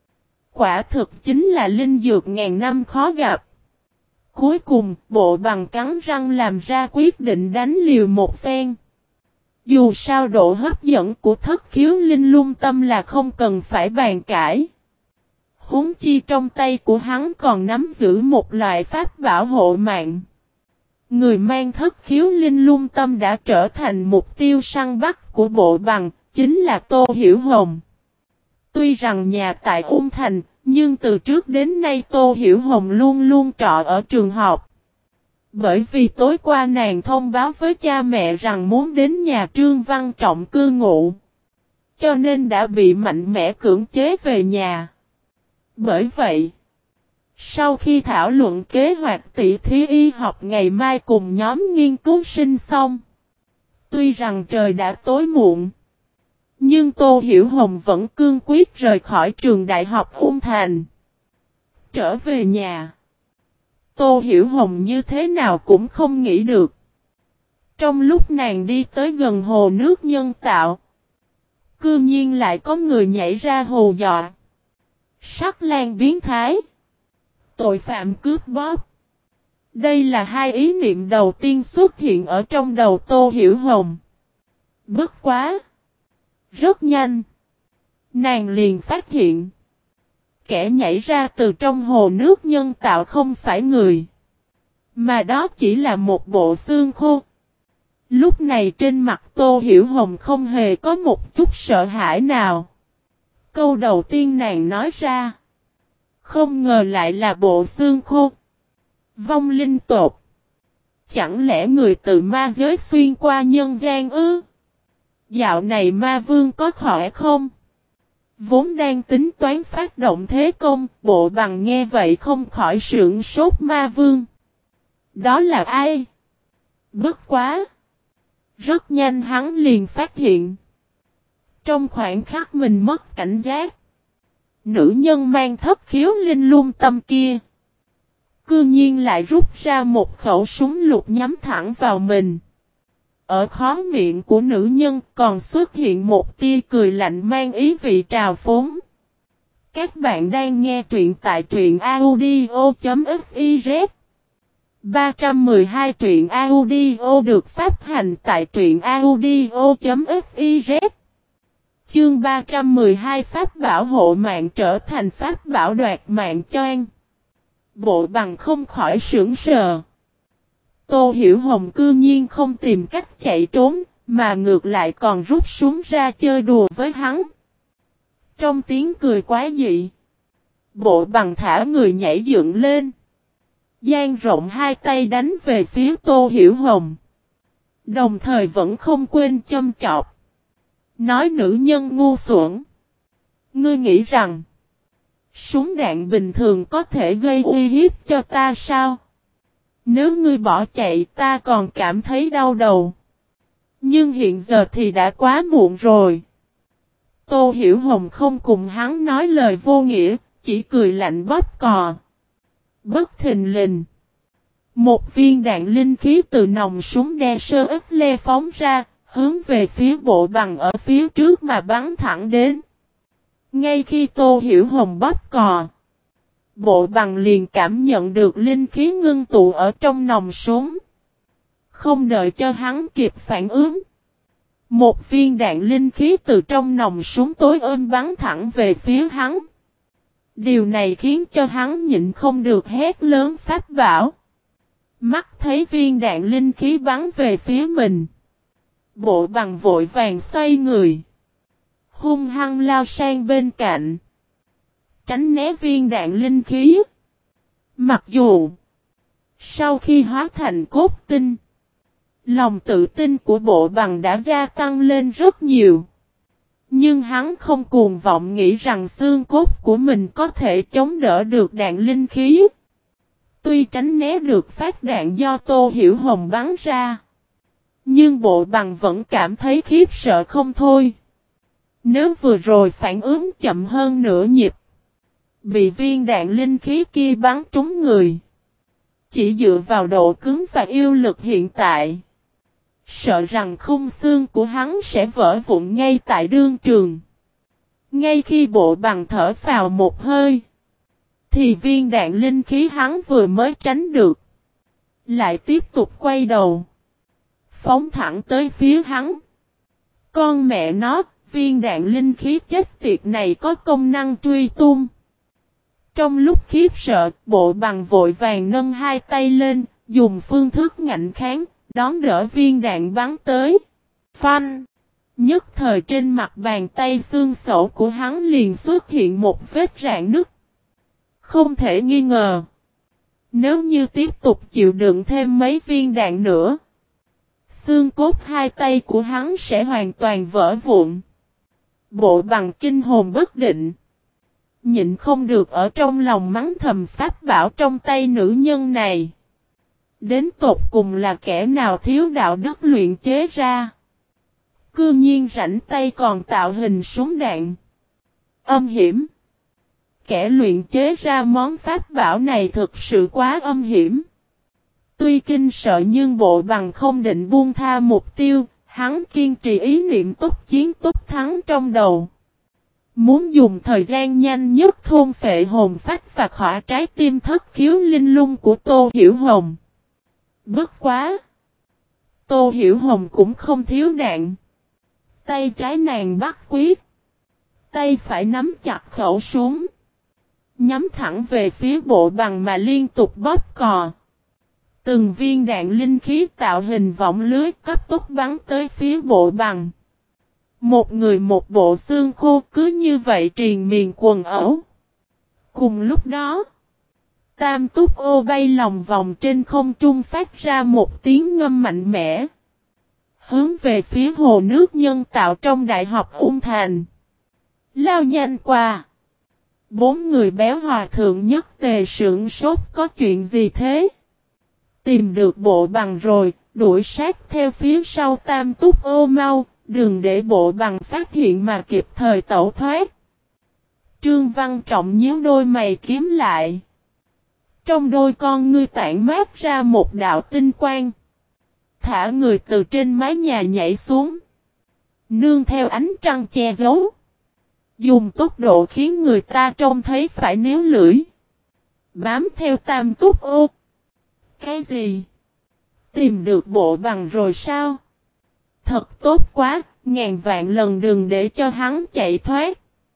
quả thực chính là linh dược ngàn năm khó gặp. Cuối cùng, Bộ Bằng cắn răng làm ra quyết định đánh liều một phen. Dù sao độ hấp dẫn của thất khiếu linh lung tâm là không cần phải bàn cãi. Huống chi trong tay của hắn còn nắm giữ một loại pháp bảo hộ mạng. Người mang thất khiếu linh lung tâm đã trở thành mục tiêu săn bắt của Bộ Bằng, chính là Tô Hiểu Hồng. Tuy rằng nhà tại Ung Thành, nhưng từ trước đến nay Tô Hiểu Hồng luôn luôn trọ ở trường học. Bởi vì tối qua nàng thông báo với cha mẹ rằng muốn đến nhà Trương Văn Trọng cư ngụ. Cho nên đã bị mạnh mẽ cưỡng chế về nhà. Bởi vậy, sau khi thảo luận kế hoạch tỷ thí y học ngày mai cùng nhóm nghiên cứu sinh xong, tuy rằng trời đã tối muộn, nhưng Tô Hiểu Hồng vẫn cương quyết rời khỏi trường đại học Ung Thành. Trở về nhà, Tô Hiểu Hồng như thế nào cũng không nghĩ được. Trong lúc nàng đi tới gần hồ nước nhân tạo, cư nhiên lại có người nhảy ra hù dọa. Sắc lang biến thái, tội phạm cướp bóc. Đây là hai ý niệm đầu tiên xuất hiện ở trong đầu Tô Hiểu Hồng. Bất quá! Rất nhanh, nàng liền phát hiện, kẻ nhảy ra từ trong hồ nước nhân tạo không phải người, mà đó chỉ là một bộ xương khô. Lúc này trên mặt Tô Hiểu Hồng không hề có một chút sợ hãi nào. Câu đầu tiên nàng nói ra, không ngờ lại là bộ xương khô. Vong linh tột. Chẳng lẽ người từ ma giới xuyên qua nhân gian ư? Dạo này ma vương có khỏe không? Vốn đang tính toán phát động thế công, Bộ Bằng nghe vậy không khỏi sưởng sốt ma vương. Đó là ai? Bất quá! Rất nhanh hắn liền phát hiện. Trong khoảnh khắc mình mất cảnh giác, nữ nhân mang thất khiếu linh lung tâm kia cư nhiên lại rút ra một khẩu súng lục nhắm thẳng vào mình. Ở khóe miệng của nữ nhân còn xuất hiện một tia cười lạnh mang ý vị trào phúng. Các bạn đang nghe truyện tại truyện audio.fiz. ba trăm mười hai truyện audio được phát hành tại truyện audio.fiz. Chương ba trăm mười hai pháp bảo hộ mạng trở thành pháp bảo đoạt mạng choang. Bộ bằng không khỏi sững sờ. Tô Hiểu Hồng cư nhiên không tìm cách chạy trốn, mà ngược lại còn rút súng ra chơi đùa với hắn. Trong tiếng cười quá dị, bộ bằng thả người nhảy dựng lên, dang rộng hai tay đánh về phía Tô Hiểu Hồng. Đồng thời vẫn không quên châm chọc. Nói nữ nhân ngu xuẩn. Ngươi nghĩ rằng súng đạn bình thường có thể gây uy hiếp cho ta sao? Nếu ngươi bỏ chạy ta còn cảm thấy đau đầu. Nhưng hiện giờ thì đã quá muộn rồi. Tô Hiểu Hồng không cùng hắn nói lời vô nghĩa, chỉ cười lạnh bóp cò. Bất thình lình, một viên đạn linh khí từ nòng súng đe sơ ức le phóng ra, hướng về phía bộ bằng ở phía trước mà bắn thẳng đến. Ngay khi Tô Hiểu Hồng bóp cò, bộ bằng liền cảm nhận được linh khí ngưng tụ ở trong nòng súng. Không đợi cho hắn kịp phản ứng, một viên đạn linh khí từ trong nòng súng tối ôm bắn thẳng về phía hắn. Điều này khiến cho hắn nhịn không được hét lớn pháp bảo. Mắt thấy viên đạn linh khí bắn về phía mình, bộ bằng vội vàng xoay người, hung hăng lao sang bên cạnh, tránh né viên đạn linh khí. Mặc dù sau khi hóa thành cốt tinh, lòng tự tin của bộ bằng đã gia tăng lên rất nhiều, nhưng hắn không cuồng vọng nghĩ rằng xương cốt của mình có thể chống đỡ được đạn linh khí. Tuy tránh né được phát đạn do Tô Hiểu Hồng bắn ra, nhưng bộ bằng vẫn cảm thấy khiếp sợ không thôi. Nếu vừa rồi phản ứng chậm hơn nửa nhịp, bị viên đạn linh khí kia bắn trúng người, chỉ dựa vào độ cứng và yêu lực hiện tại, sợ rằng khung xương của hắn sẽ vỡ vụn ngay tại đương trường. Ngay khi bộ bằng thở phào một hơi, thì viên đạn linh khí hắn vừa mới tránh được, lại tiếp tục quay đầu, phóng thẳng tới phía hắn. Con mẹ nó, viên đạn linh khí chết tiệt này có công năng truy tung. Trong lúc khiếp sợ, bộ bằng vội vàng nâng hai tay lên, dùng phương thức ngạnh kháng, đón đỡ viên đạn bắn tới. Phanh! Nhất thời trên mặt bàn tay xương sẩu của hắn liền xuất hiện một vết rạn nứt. Không thể nghi ngờ, nếu như tiếp tục chịu đựng thêm mấy viên đạn nữa, xương cốt hai tay của hắn sẽ hoàn toàn vỡ vụn. Bộ bằng kinh hồn bất định, nhịn không được ở trong lòng mắng thầm pháp bảo trong tay nữ nhân này. Đến tột cùng là kẻ nào thiếu đạo đức luyện chế ra, cư nhiên rảnh tay còn tạo hình súng đạn. Âm hiểm. Kẻ luyện chế ra món pháp bảo này thực sự quá âm hiểm. Tuy kinh sợ nhưng bộ bằng không định buông tha mục tiêu, hắn kiên trì ý niệm tốc chiến tốc thắng trong đầu. Muốn dùng thời gian nhanh nhất thôn phệ hồn phách và khỏa trái tim thất khiếu linh lung của Tô Hiểu Hồng. Bất quá! Tô Hiểu Hồng cũng không thiếu đạn. Tay trái nàng bắt quyết, tay phải nắm chặt khẩu súng, nhắm thẳng về phía bộ bằng mà liên tục bóp cò. Từng viên đạn linh khí tạo hình vọng lưới cấp tốc bắn tới phía bộ bằng. Một người một bộ xương khô cứ như vậy triền miền quần ẩu. Cùng lúc đó, tam túc ô bay lòng vòng trên không trung phát ra một tiếng ngâm mạnh mẽ, hướng về phía hồ nước nhân tạo trong Đại học Ung Thành. Lao nhanh qua. Bốn người béo hòa thượng nhất tề sưởng sốt, có chuyện gì thế? Tìm được bộ bằng rồi, đuổi sát theo phía sau Tam Túc Ô mau, đừng để bộ bằng phát hiện mà kịp thời tẩu thoát. Trương Văn Trọng nhíu đôi mày kiếm lại. Trong đôi con ngươi tản mát ra một đạo tinh quang. Thả người từ trên mái nhà nhảy xuống. Nương theo ánh trăng che giấu. Dùng tốc độ khiến người ta trông thấy phải níu lưỡi. Bám theo Tam Túc Ô. Cái gì? Tìm được bộ bằng rồi sao? Thật tốt quá, ngàn vạn lần đừng để cho hắn chạy thoát.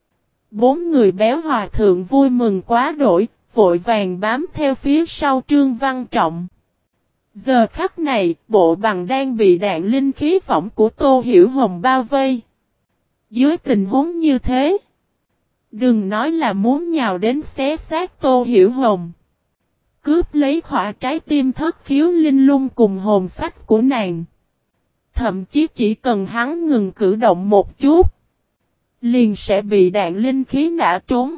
Bốn người béo hòa thượng vui mừng quá đổi, vội vàng bám theo phía sau Trương Văn Trọng. Giờ khắc này, bộ bằng đang bị đạn linh khí võng của Tô Hiểu Hồng bao vây. Dưới tình huống như thế, đừng nói là muốn nhào đến xé xác Tô Hiểu Hồng. Cướp lấy khỏa trái tim thất khiếu linh lung cùng hồn phách của nàng. Thậm chí chỉ cần hắn ngừng cử động một chút, liền sẽ bị đạn linh khí nã trúng.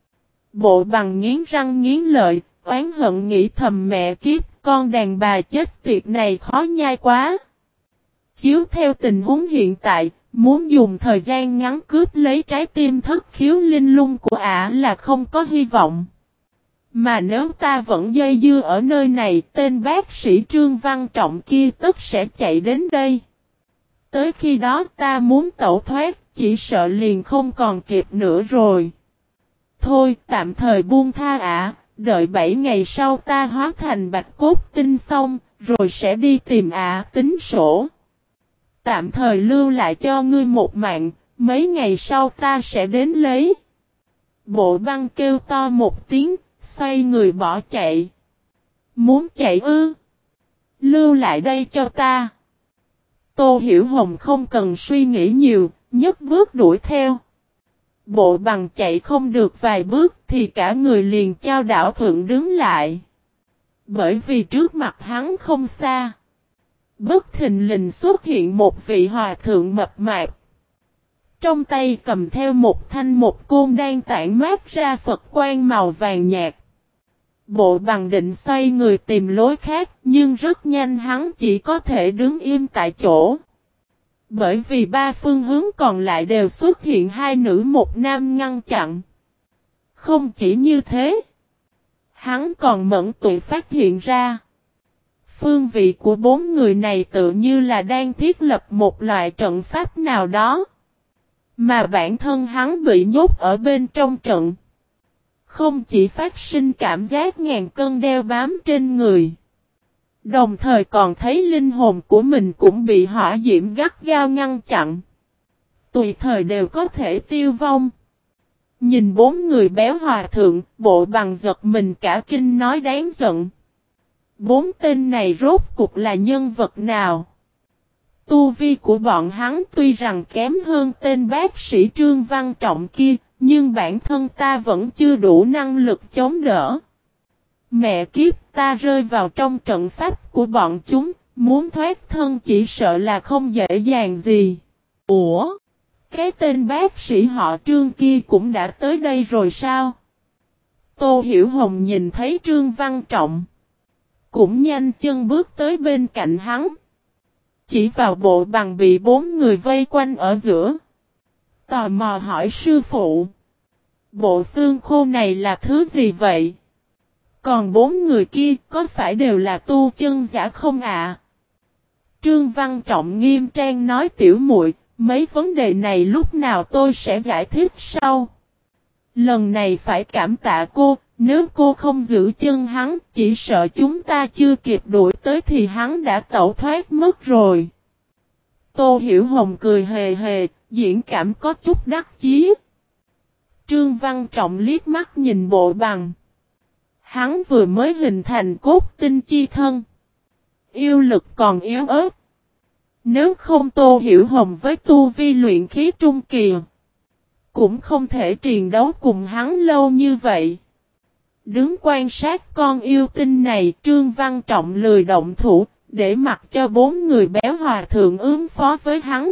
Bộ bằng nghiến răng nghiến lợi, oán hận nghĩ thầm mẹ kiếp, con đàn bà chết tiệt này khó nhai quá. Chiếu theo tình huống hiện tại, muốn dùng thời gian ngắn cướp lấy trái tim thất khiếu linh lung của ả là không có hy vọng. Mà nếu ta vẫn dây dưa ở nơi này, tên bác sĩ Trương Văn Trọng kia tất sẽ chạy đến đây. Tới khi đó ta muốn tẩu thoát, chỉ sợ liền không còn kịp nữa rồi. Thôi, tạm thời buông tha ả, đợi bảy ngày sau ta hóa thành bạch cốt tinh xong, rồi sẽ đi tìm ả tính sổ. Tạm thời lưu lại cho ngươi một mạng, mấy ngày sau ta sẽ đến lấy. Bộ băng kêu to một tiếng, xoay người bỏ chạy. Muốn chạy ư? Lưu lại đây cho ta. Tô Hiểu Hồng không cần suy nghĩ nhiều, nhấc bước đuổi theo. Bộ bằng chạy không được vài bước thì cả người liền chao đảo thượng đứng lại. Bởi vì trước mặt hắn không xa. Bất thình lình xuất hiện một vị hòa thượng mập mạp. Trong tay cầm theo một thanh một côn đang tản mát ra Phật quang màu vàng nhạt. Bộ bằng định xoay người tìm lối khác, nhưng rất nhanh hắn chỉ có thể đứng im tại chỗ. Bởi vì ba phương hướng còn lại đều xuất hiện hai nữ một nam ngăn chặn. Không chỉ như thế, hắn còn mẫn tuệ phát hiện ra. Phương vị của bốn người này tự như là đang thiết lập một loại trận pháp nào đó. Mà bản thân hắn bị nhốt ở bên trong trận. Không chỉ phát sinh cảm giác ngàn cân đeo bám trên người. Đồng thời còn thấy linh hồn của mình cũng bị hỏa diễm gắt gao ngăn chặn. Tùy thời đều có thể tiêu vong. Nhìn bốn người béo hòa thượng, bộ bằng giật mình cả kinh nói đáng giận. Bốn tên này rốt cục là nhân vật nào? Tu vi của bọn hắn tuy rằng kém hơn tên bác sĩ Trương Văn Trọng kia, nhưng bản thân ta vẫn chưa đủ năng lực chống đỡ. Mẹ kiếp, ta rơi vào trong trận pháp của bọn chúng, muốn thoát thân chỉ sợ là không dễ dàng gì. Ủa? Cái tên bác sĩ họ Trương kia cũng đã tới đây rồi sao? Tô Hiểu Hồng nhìn thấy Trương Văn Trọng. Cũng nhanh chân bước tới bên cạnh hắn. Chỉ vào bộ bằng bị bốn người vây quanh ở giữa. Tò mò hỏi sư phụ. Bộ xương khô này là thứ gì vậy? Còn bốn người kia có phải đều là tu chân giả không ạ? À? Trương Văn Trọng nghiêm trang nói tiểu muội, mấy vấn đề này lúc nào tôi sẽ giải thích sau. Lần này phải cảm tạ cô, nếu cô không giữ chân hắn, chỉ sợ chúng ta chưa kịp đuổi tới thì hắn đã tẩu thoát mất rồi. Tô Hiểu Hồng cười hề hề, diễn cảm có chút đắc chí. Trương Văn Trọng liếc mắt nhìn bộ bằng. Hắn vừa mới hình thành cốt tinh chi thân. Yêu lực còn yếu ớt. Nếu không Tô Hiểu Hồng với tu vi luyện khí trung kỳ, cũng không thể triền đấu cùng hắn lâu như vậy. Đứng quan sát con yêu tinh này, Trương Văn Trọng lười động thủ, để mặc cho bốn người béo hòa thượng ứng phó với hắn.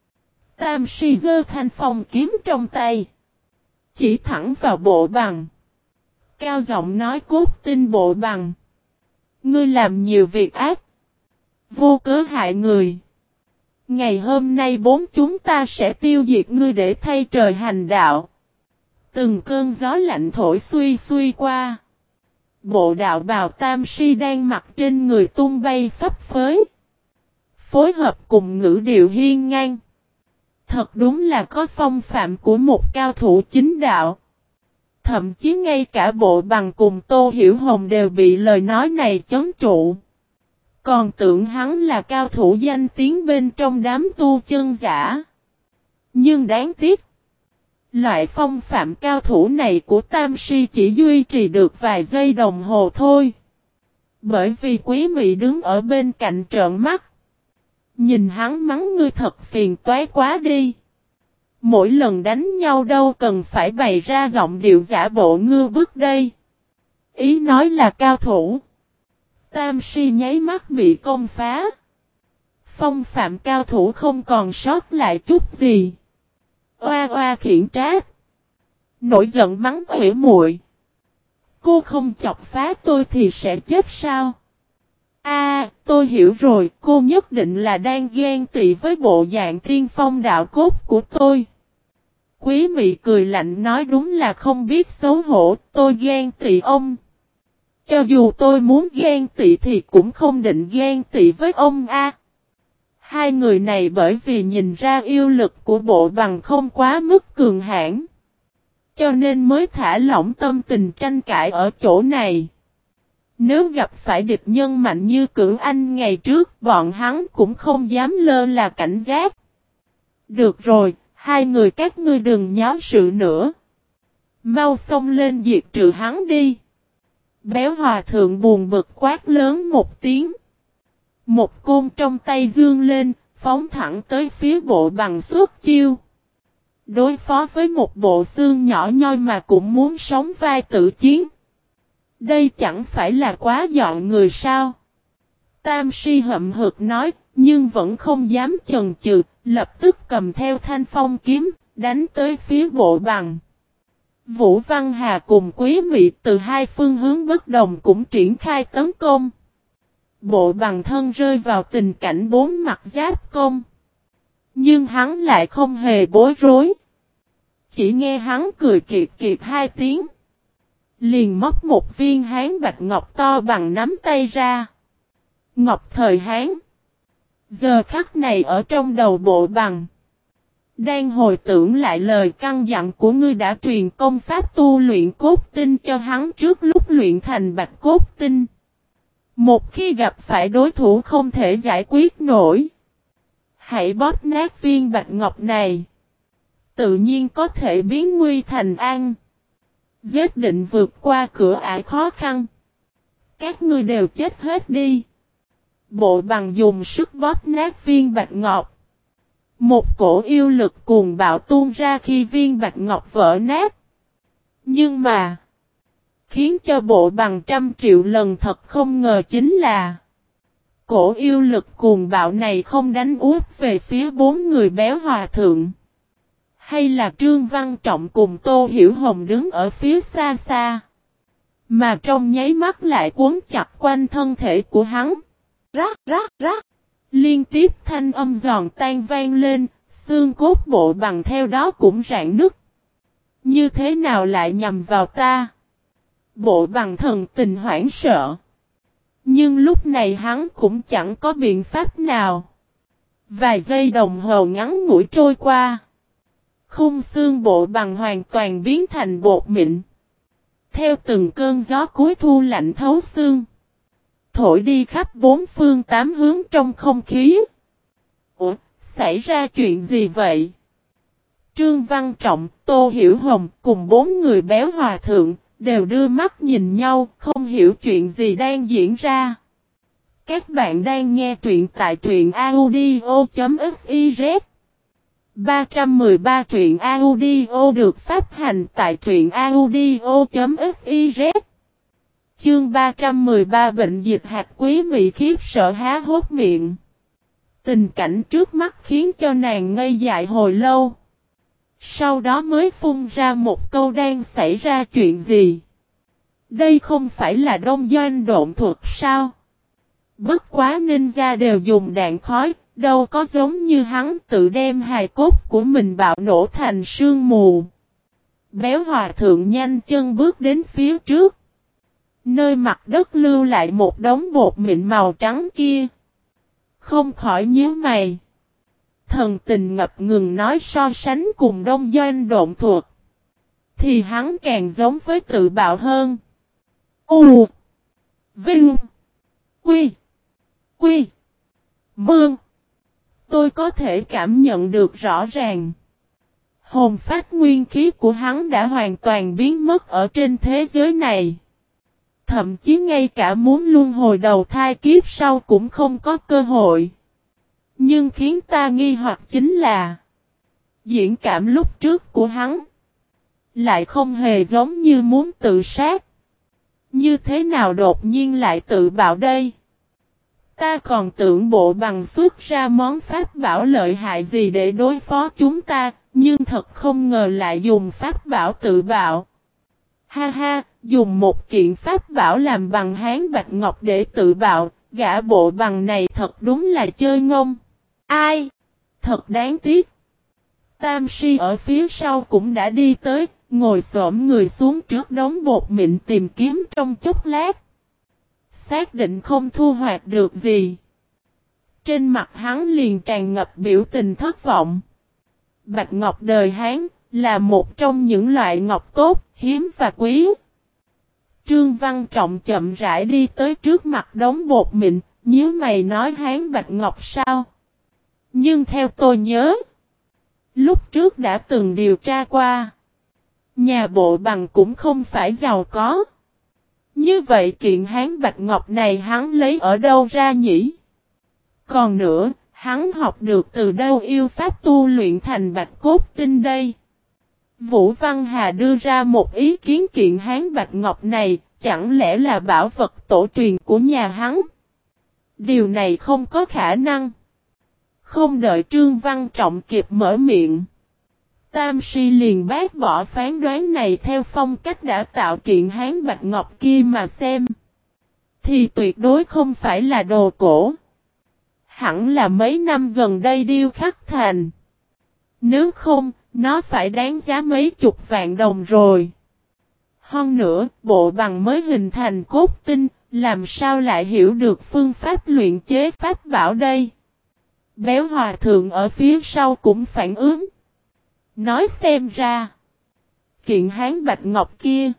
Tam si giơ thanh phong kiếm trong tay, chỉ thẳng vào bộ bằng. Cao giọng nói cốt tinh bộ bằng. Ngươi làm nhiều việc ác. Vô cớ hại người. Ngày hôm nay bốn chúng ta sẽ tiêu diệt ngươi để thay trời hành đạo. Từng cơn gió lạnh thổi xuy xuy qua. Bộ đạo bào tam si đang mặc trên người tung bay phấp phới. Phối hợp cùng ngữ điệu hiên ngang. Thật đúng là có phong phạm của một cao thủ chính đạo. Thậm chí ngay cả Bộ Bằng cùng Tô Hiểu Hồng đều bị lời nói này chấn trụ. Còn tưởng hắn là cao thủ danh tiếng bên trong đám tu chân giả. Nhưng đáng tiếc. Loại phong phạm cao thủ này của Tam Si chỉ duy trì được vài giây đồng hồ thôi. Bởi vì Quý Mị đứng ở bên cạnh trợn mắt. Nhìn hắn mắng ngươi thật phiền toái quá đi. Mỗi lần đánh nhau đâu cần phải bày ra giọng điệu giả bộ ngư bức đây. Ý nói là cao thủ. Tam Si nháy mắt bị công phá. Phong phạm cao thủ không còn sót lại chút gì. Oa oa khiển trách. Nổi giận mắng ủy muội. Cô không chọc phá tôi thì sẽ chết sao? A, à, tôi hiểu rồi, cô nhất định là đang ghen tị với bộ dạng tiên phong đạo cốt của tôi. Quý Mị cười lạnh nói đúng là không biết xấu hổ, tôi ghen tị ông. Cho dù tôi muốn ghen tị thì cũng không định ghen tị với ông a. Hai người này bởi vì nhìn ra yêu lực của Bộ Bằng không quá mức cường hãn, cho nên mới thả lỏng tâm tình tranh cãi ở chỗ này. Nếu gặp phải địch nhân mạnh như Cửu Anh ngày trước, bọn hắn cũng không dám lơ là cảnh giác. Được rồi, hai người các ngươi đừng nháo sự nữa. Mau xông lên diệt trừ hắn đi. Béo Hòa Thượng buồn bực quát lớn một tiếng. Một côn trong tay dương lên, phóng thẳng tới phía Bộ Bằng xuất chiêu. Đối phó với một bộ xương nhỏ nhoi mà cũng muốn sống vai tử chiến. Đây chẳng phải là quá dọn người sao? Tam Si hậm hực nói, nhưng vẫn không dám chần chừ, lập tức cầm theo thanh phong kiếm, đánh tới phía Bộ Bằng. Vũ Văn Hà cùng Quý Mị từ hai phương hướng bất đồng cũng triển khai tấn công. Bộ Bằng thân rơi vào tình cảnh bốn mặt giáp công. Nhưng hắn lại không hề bối rối. Chỉ nghe hắn cười kiệt kiệt hai tiếng. Liền móc một viên hán bạch ngọc to bằng nắm tay ra. Ngọc thời Hán. Giờ khắc này ở trong đầu Bộ Bằng. Đang hồi tưởng lại lời căn dặn của ngươi đã truyền công pháp tu luyện cốt tinh cho hắn trước lúc luyện thành bạch cốt tinh. Một khi gặp phải đối thủ không thể giải quyết nổi, hãy bóp nát viên bạch ngọc này. Tự nhiên có thể biến nguy thành an. Giết định vượt qua cửa ải khó khăn. Các ngươi đều chết hết đi. Bộ Bằng dùng sức bóp nát viên bạch ngọc. Một cổ yêu lực cuồng bạo tuôn ra khi viên bạch ngọc vỡ nát. Nhưng mà, khiến cho Bộ Bằng trăm triệu lần thật không ngờ chính là, cổ yêu lực cuồng bạo này không đánh úp về phía bốn người Béo Hòa Thượng. Hay là Trương Văn Trọng cùng Tô Hiểu Hồng đứng ở phía xa xa. Mà trong nháy mắt lại cuốn chặt quanh thân thể của hắn. Rắc rắc rắc. Liên tiếp thanh âm giòn tan vang lên, xương cốt Bộ Bằng theo đó cũng rạn nứt. Như thế nào lại nhằm vào ta? Bộ Bằng thần tình hoảng sợ. Nhưng lúc này hắn cũng chẳng có biện pháp nào. Vài giây đồng hồ ngắn ngủi trôi qua. Khung xương Bộ Bằng hoàn toàn biến thành bột mịn. Theo từng cơn gió cuối thu lạnh thấu xương. Thổi đi khắp bốn phương tám hướng trong không khí. Ủa, xảy ra chuyện gì vậy? Trương Văn Trọng, Tô Hiểu Hồng cùng bốn người Béo Hòa Thượng đều đưa mắt nhìn nhau, không hiểu chuyện gì đang diễn ra. Các bạn đang nghe truyện tại truyện audio chấm fiz. ba trăm mười ba truyện audio được phát hành tại truyện audio chấm fiz. Chương ba trăm mười ba bệnh dịch hạt Quý Mị khiếp sợ há hốt miệng. Tình cảnh trước mắt khiến cho nàng ngây dại hồi lâu. Sau đó mới phun ra một câu đang xảy ra chuyện gì. Đây không phải là đông doanh độn thuật sao? Bất quá ninja đều dùng đạn khói, đâu có giống như hắn tự đem hài cốt của mình bạo nổ thành sương mù. Béo hòa thượng nhanh chân bước đến phía trước. Nơi mặt đất lưu lại một đống bột mịn màu trắng kia. Không khỏi nhíu mày. Thần tình ngập ngừng nói so sánh cùng đông doanh độn thuật. Thì hắn càng giống với tự bạo hơn. U. Vinh. Quy. Quy. Mương. Tôi có thể cảm nhận được rõ ràng. Hồn phách nguyên khí của hắn đã hoàn toàn biến mất ở trên thế giới này. Thậm chí ngay cả muốn luân hồi đầu thai kiếp sau cũng không có cơ hội. Nhưng khiến ta nghi hoặc chính là diễn cảm lúc trước của hắn lại không hề giống như muốn tự sát. Như thế nào đột nhiên lại tự bạo đây? Ta còn tưởng bộ bằng xuất ra món pháp bảo lợi hại gì để đối phó chúng ta, nhưng thật không ngờ lại dùng pháp bảo tự bạo. Ha ha, dùng một kiện pháp bảo làm bằng hán bạch ngọc để tự bạo, gã bộ bằng này thật đúng là chơi ngông. Ai? Thật đáng tiếc. Tam si ở phía sau cũng đã đi tới, ngồi xổm người xuống trước đống bột mịn tìm kiếm trong chốc lát. Xác định không thu hoạch được gì. Trên mặt hắn liền tràn ngập biểu tình thất vọng. Bạch ngọc đời Hán là một trong những loại ngọc tốt, hiếm và quý. Trương Văn Trọng chậm rãi đi tới trước mặt đống bột mịn, nhíu mày nói Hán bạch ngọc sao? Nhưng theo tôi nhớ, lúc trước đã từng điều tra qua, nhà bộ bằng cũng không phải giàu có. Như vậy kiện hán bạch ngọc này hắn lấy ở đâu ra nhỉ? Còn nữa, hắn học được từ đâu yêu pháp tu luyện thành bạch cốt tinh đây? Vũ Văn Hà đưa ra một ý kiến kiện hán bạch ngọc này, chẳng lẽ là bảo vật tổ truyền của nhà hắn? Điều này không có khả năng. Không đợi Trương Văn Trọng kịp mở miệng, Tam Si liền bác bỏ phán đoán này theo phong cách đã tạo kiện hán bạch ngọc kia mà xem. Thì tuyệt đối không phải là đồ cổ. Hẳn là mấy năm gần đây điêu khắc thành. Nếu không, nó phải đáng giá mấy chục vạn đồng rồi. Hơn nữa, bộ bằng mới hình thành cốt tinh, làm sao lại hiểu được phương pháp luyện chế pháp bảo đây? Béo hòa thượng ở phía sau cũng phản ứng. Nói xem ra, kiện hán bạch ngọc kia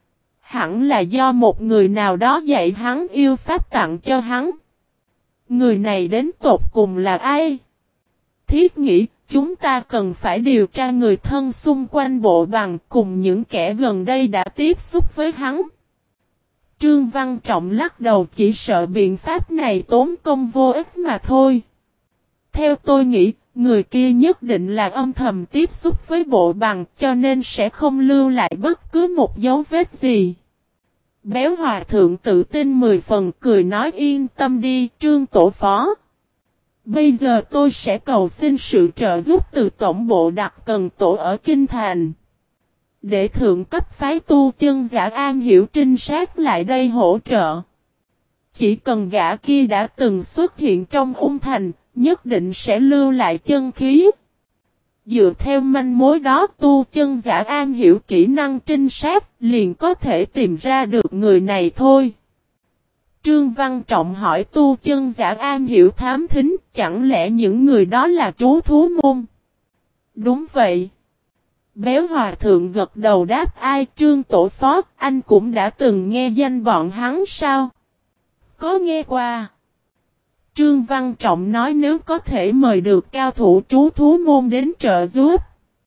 hẳn là do một người nào đó dạy hắn yêu pháp tặng cho hắn. Người này đến tột cùng là ai? Thiết nghĩ, chúng ta cần phải điều tra người thân xung quanh bộ bằng cùng những kẻ gần đây đã tiếp xúc với hắn. Trương Văn Trọng lắc đầu chỉ sợ biện pháp này tốn công vô ích mà thôi. Theo tôi nghĩ, người kia nhất định là âm thầm tiếp xúc với bộ bằng cho nên sẽ không lưu lại bất cứ một dấu vết gì. Béo hòa thượng tự tin mười phần cười nói yên tâm đi Trương tổ phó. Bây giờ tôi sẽ cầu xin sự trợ giúp từ tổng bộ đặc cần tổ ở Kinh Thành. Để thượng cấp phái tu chân giả An Hiểu trinh sát lại đây hỗ trợ. Chỉ cần gã kia đã từng xuất hiện trong ung thành, nhất định sẽ lưu lại chân khí. Dựa theo manh mối đó tu chân giả An Hiểu kỹ năng trinh sát liền có thể tìm ra được người này thôi. Trương Văn Trọng hỏi tu chân giả An Hiểu thám thính chẳng lẽ những người đó là trú thú môn? Đúng vậy. Béo hòa thượng gật đầu đáp ai Trương tổ phó anh cũng đã từng nghe danh bọn hắn sao? Có nghe qua. Trương Văn Trọng nói nếu có thể mời được cao thủ trú thú môn đến trợ giúp,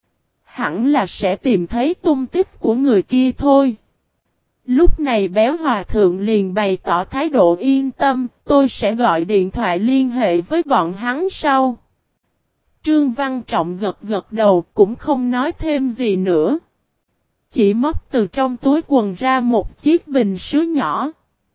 hẳn là sẽ tìm thấy tung tích của người kia thôi. Lúc này béo hòa thượng liền bày tỏ thái độ yên tâm, tôi sẽ gọi điện thoại liên hệ với bọn hắn sau. Trương Văn Trọng gật gật đầu cũng không nói thêm gì nữa. Chỉ móc từ trong túi quần ra một chiếc bình sứ nhỏ.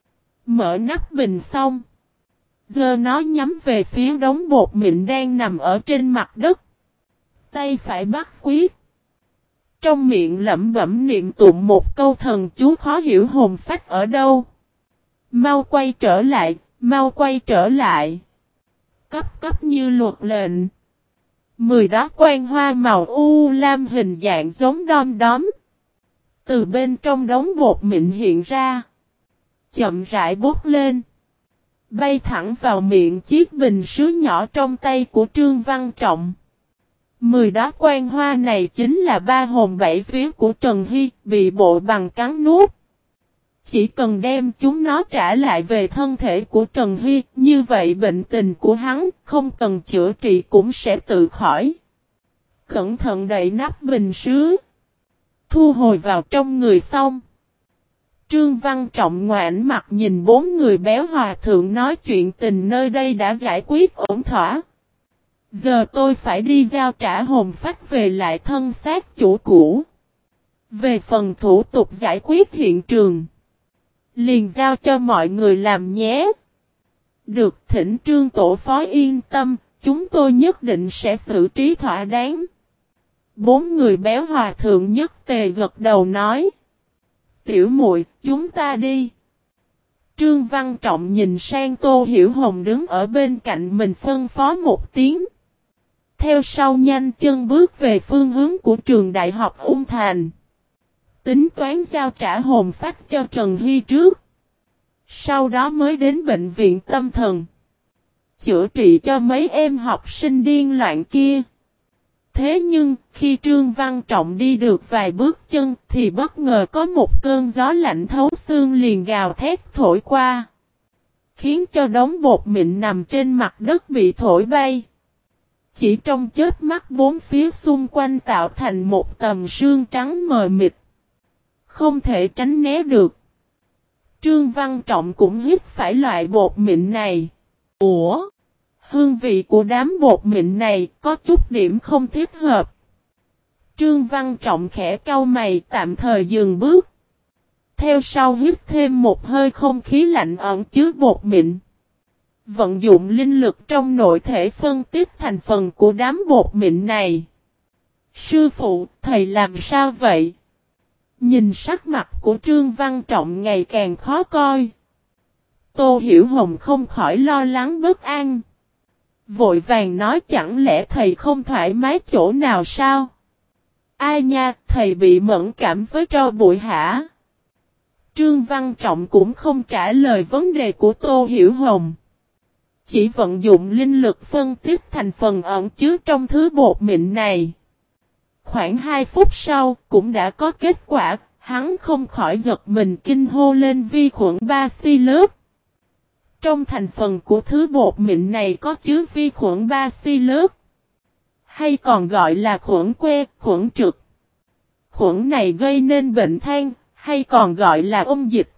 Mở nắp bình xong. Giờ nó nhắm về phía đống bột mịn đang nằm ở trên mặt đất. Tay phải bắt quyết. Trong miệng lẩm bẩm niệm tụng một câu thần chú khó hiểu hồn phách ở đâu. Mau quay trở lại, mau quay trở lại. Cấp cấp như luật lệnh. Mười đó quan hoa màu u lam hình dạng giống đom đóm. Từ bên trong đống bột mịn hiện ra. Chậm rãi bốc lên. Bay thẳng vào miệng chiếc bình sứ nhỏ trong tay của Trương Văn Trọng. Mười đó quan hoa này chính là ba hồn bảy vía của Trần Hy bị bộ bằng cắn nuốt. Chỉ cần đem chúng nó trả lại về thân thể của Trần Hy, như vậy bệnh tình của hắn không cần chữa trị cũng sẽ tự khỏi. Cẩn thận đậy nắp bình sứ. Thu hồi vào trong người xong. Trương Văn Trọng ngoảnh mặt nhìn bốn người béo hòa thượng nói chuyện tình nơi đây đã giải quyết ổn thỏa. Giờ tôi phải đi giao trả hồn phách về lại thân xác chủ cũ. Về phần thủ tục giải quyết hiện trường. Liền giao cho mọi người làm nhé. Được thỉnh Trương Tổ Phó yên tâm, chúng tôi nhất định sẽ xử trí thỏa đáng. Bốn người béo hòa thượng nhất tề gật đầu nói. Tiểu muội, chúng ta đi. Trương Văn Trọng nhìn sang Tô Hiểu Hồng đứng ở bên cạnh mình phân phó một tiếng. Theo sau nhanh chân bước về phương hướng của trường đại học Ung Thành. Tính toán giao trả hồn phách cho Trần Hy trước. Sau đó mới đến bệnh viện tâm thần. Chữa trị cho mấy em học sinh điên loạn kia. Thế nhưng, khi Trương Văn Trọng đi được vài bước chân, thì bất ngờ có một cơn gió lạnh thấu xương liền gào thét thổi qua. Khiến cho đống bột mịn nằm trên mặt đất bị thổi bay. Chỉ trong chớp mắt bốn phía xung quanh tạo thành một tầm sương trắng mờ mịt. Không thể tránh né được. Trương Văn Trọng cũng hít phải loại bột mịn này. Ủa? Hương vị của đám bột mịn này có chút điểm không thích hợp. Trương Văn Trọng khẽ cau mày tạm thời dừng bước. Theo sau hít thêm một hơi không khí lạnh ẩn chứa bột mịn. Vận dụng linh lực trong nội thể phân tích thành phần của đám bột mịn này. Sư phụ, thầy làm sao vậy? Nhìn sắc mặt của Trương Văn Trọng ngày càng khó coi. Tô Hiểu Hồng không khỏi lo lắng bất an. Vội vàng nói chẳng lẽ thầy không thoải mái chỗ nào sao? Ai nha, thầy bị mẫn cảm với tro bụi hả? Trương Văn Trọng cũng không trả lời vấn đề của Tô Hiểu Hồng. Chỉ vận dụng linh lực phân tích thành phần ẩn chứa trong thứ bột mịn này. Khoảng hai phút sau, cũng đã có kết quả, hắn không khỏi giật mình kinh hô lên vi khuẩn Bacillus. Trong thành phần của thứ bột mịn này có chứa vi khuẩn Bacillus, hay còn gọi là khuẩn que, khuẩn trực. Khuẩn này gây nên bệnh than, hay còn gọi là ôn dịch.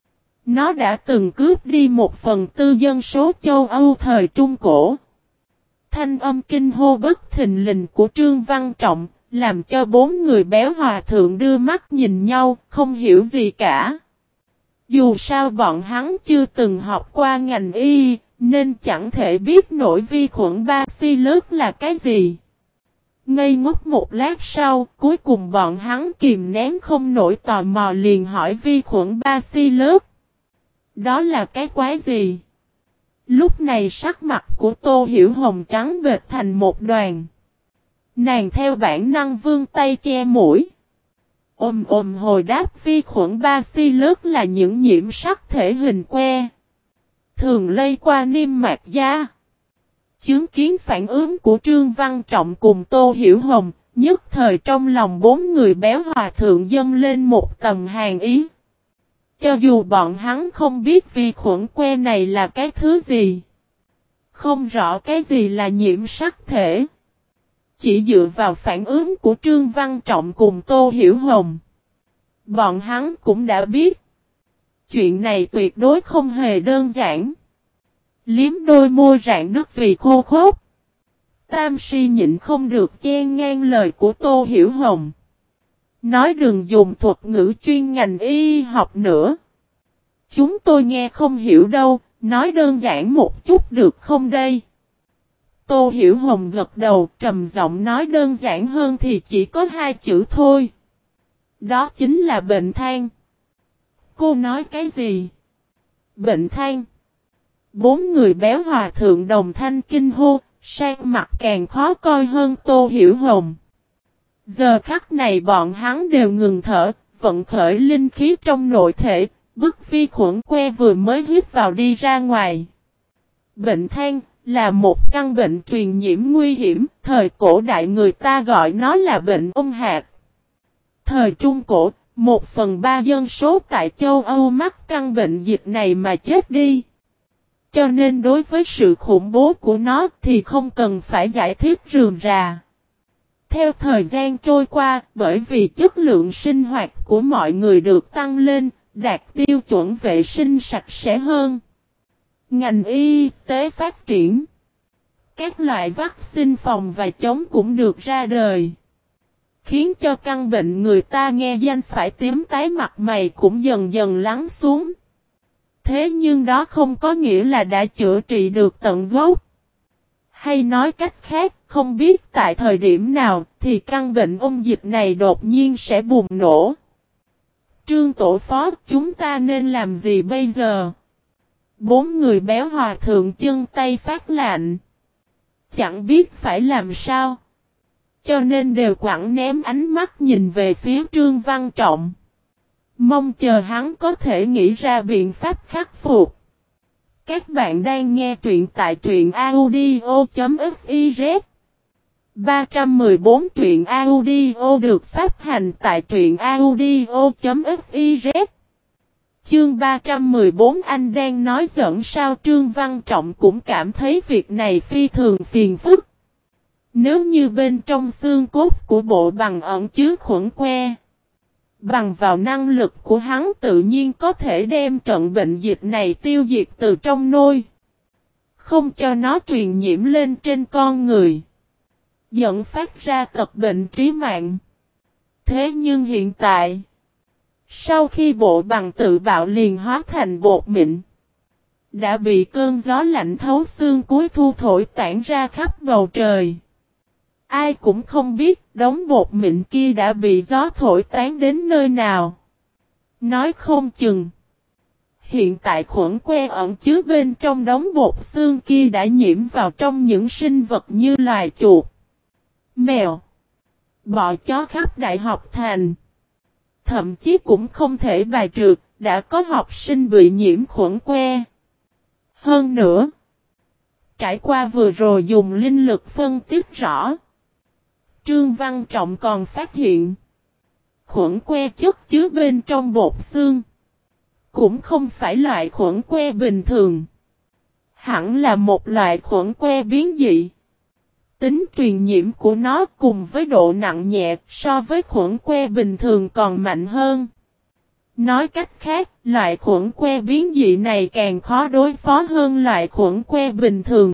Nó đã từng cướp đi một phần tư dân số châu Âu thời Trung Cổ. Thanh âm kinh hô bất thình lình của Trương Văn Trọng, làm cho bốn người béo hòa thượng đưa mắt nhìn nhau, không hiểu gì cả. Dù sao bọn hắn chưa từng học qua ngành y, nên chẳng thể biết nổi vi khuẩn Bacillus là cái gì. Ngây ngốc một lát sau, cuối cùng bọn hắn kìm nén không nổi tò mò liền hỏi vi khuẩn Bacillus. Đó là cái quái gì? Lúc này sắc mặt của Tô Hiểu Hồng trắng bệch thành một đoàn. Nàng theo bản năng vươn tay che mũi. Ôm ôm hồi đáp vi khuẩn Bacillus là những nhiễm sắc thể hình que. Thường lây qua niêm mạc da. Chứng kiến phản ứng của Trương Văn Trọng cùng Tô Hiểu Hồng, nhất thời trong lòng bốn người béo hòa thượng dâng lên một tầm hàn ý. Cho dù bọn hắn không biết vi khuẩn que này là cái thứ gì. Không rõ cái gì là nhiễm sắc thể. Chỉ dựa vào phản ứng của Trương Văn Trọng cùng Tô Hiểu Hồng, bọn hắn cũng đã biết. Chuyện này tuyệt đối không hề đơn giản. Liếm đôi môi rạn nứt vì khô khốc. Tam si nhịn không được chen ngang lời của Tô Hiểu Hồng. Nói đừng dùng thuật ngữ chuyên ngành y học nữa. Chúng tôi nghe không hiểu đâu, nói đơn giản một chút được không đây? Tô Hiểu Hồng gật đầu, trầm giọng nói đơn giản hơn thì chỉ có hai chữ thôi. Đó chính là bệnh than. Cô nói cái gì? Bệnh than. Bốn người béo hòa thượng đồng thanh kinh hô, sang mặt càng khó coi hơn Tô Hiểu Hồng. Giờ khắc này bọn hắn đều ngừng thở, vận khởi linh khí trong nội thể, bức vi khuẩn que vừa mới hít vào đi ra ngoài. Bệnh than là một căn bệnh truyền nhiễm nguy hiểm, thời cổ đại người ta gọi nó là bệnh ung hạt. Thời Trung Cổ, một phần ba dân số tại châu Âu mắc căn bệnh dịch này mà chết đi. Cho nên đối với sự khủng bố của nó thì không cần phải giải thích rườm rà. Theo thời gian trôi qua, bởi vì chất lượng sinh hoạt của mọi người được tăng lên, đạt tiêu chuẩn vệ sinh sạch sẽ hơn. Ngành y tế phát triển. Các loại vaccine phòng và chống cũng được ra đời. Khiến cho căn bệnh người ta nghe danh phải tím tái mặt mày cũng dần dần lắng xuống. Thế nhưng đó không có nghĩa là đã chữa trị được tận gốc. Hay nói cách khác, không biết tại thời điểm nào thì căn bệnh ung dịch này đột nhiên sẽ bùng nổ. Trương Tổ Phó, chúng ta nên làm gì bây giờ? Bốn người béo hòa thượng chân tay phát lạnh. Chẳng biết phải làm sao. Cho nên đều quẳng ném ánh mắt nhìn về phía Trương Văn Trọng. Mong chờ hắn có thể nghĩ ra biện pháp khắc phục. Các bạn đang nghe truyện tại truyện audio.fiz. ba trăm mười bốn truyện audio được phát hành tại truyện audio.fiz. Chương ba trăm mười bốn anh đang nói giỡn sao? Trương Văn Trọng cũng cảm thấy việc này phi thường phiền phức. Nếu như bên trong xương cốt của bộ bằng ẩn chứa khuẩn que, bằng vào năng lực của hắn tự nhiên có thể đem trận bệnh dịch này tiêu diệt từ trong nôi. Không cho nó truyền nhiễm lên trên con người. Dẫn phát ra tật bệnh trí mạng. Thế nhưng hiện tại, sau khi bộ bằng tự bạo liền hóa thành bột mịn, đã bị cơn gió lạnh thấu xương cuối thu thổi tản ra khắp bầu trời. Ai cũng không biết đống bột mịn kia đã bị gió thổi tán đến nơi nào. Nói không chừng. Hiện tại khuẩn que ẩn chứa bên trong đống bột xương kia đã nhiễm vào trong những sinh vật như loài chuột, mèo, bọ chó khắp đại học thành. Thậm chí cũng không thể bài trừ, đã có học sinh bị nhiễm khuẩn que. Hơn nữa, trải qua vừa rồi dùng linh lực phân tích rõ, Trương Văn Trọng còn phát hiện khuẩn que chất chứa bên trong bột xương cũng không phải loại khuẩn que bình thường, hẳn là một loại khuẩn que biến dị. Tính truyền nhiễm của nó cùng với độ nặng nhẹ so với khuẩn que bình thường còn mạnh hơn. Nói cách khác, loại khuẩn que biến dị này càng khó đối phó hơn loại khuẩn que bình thường.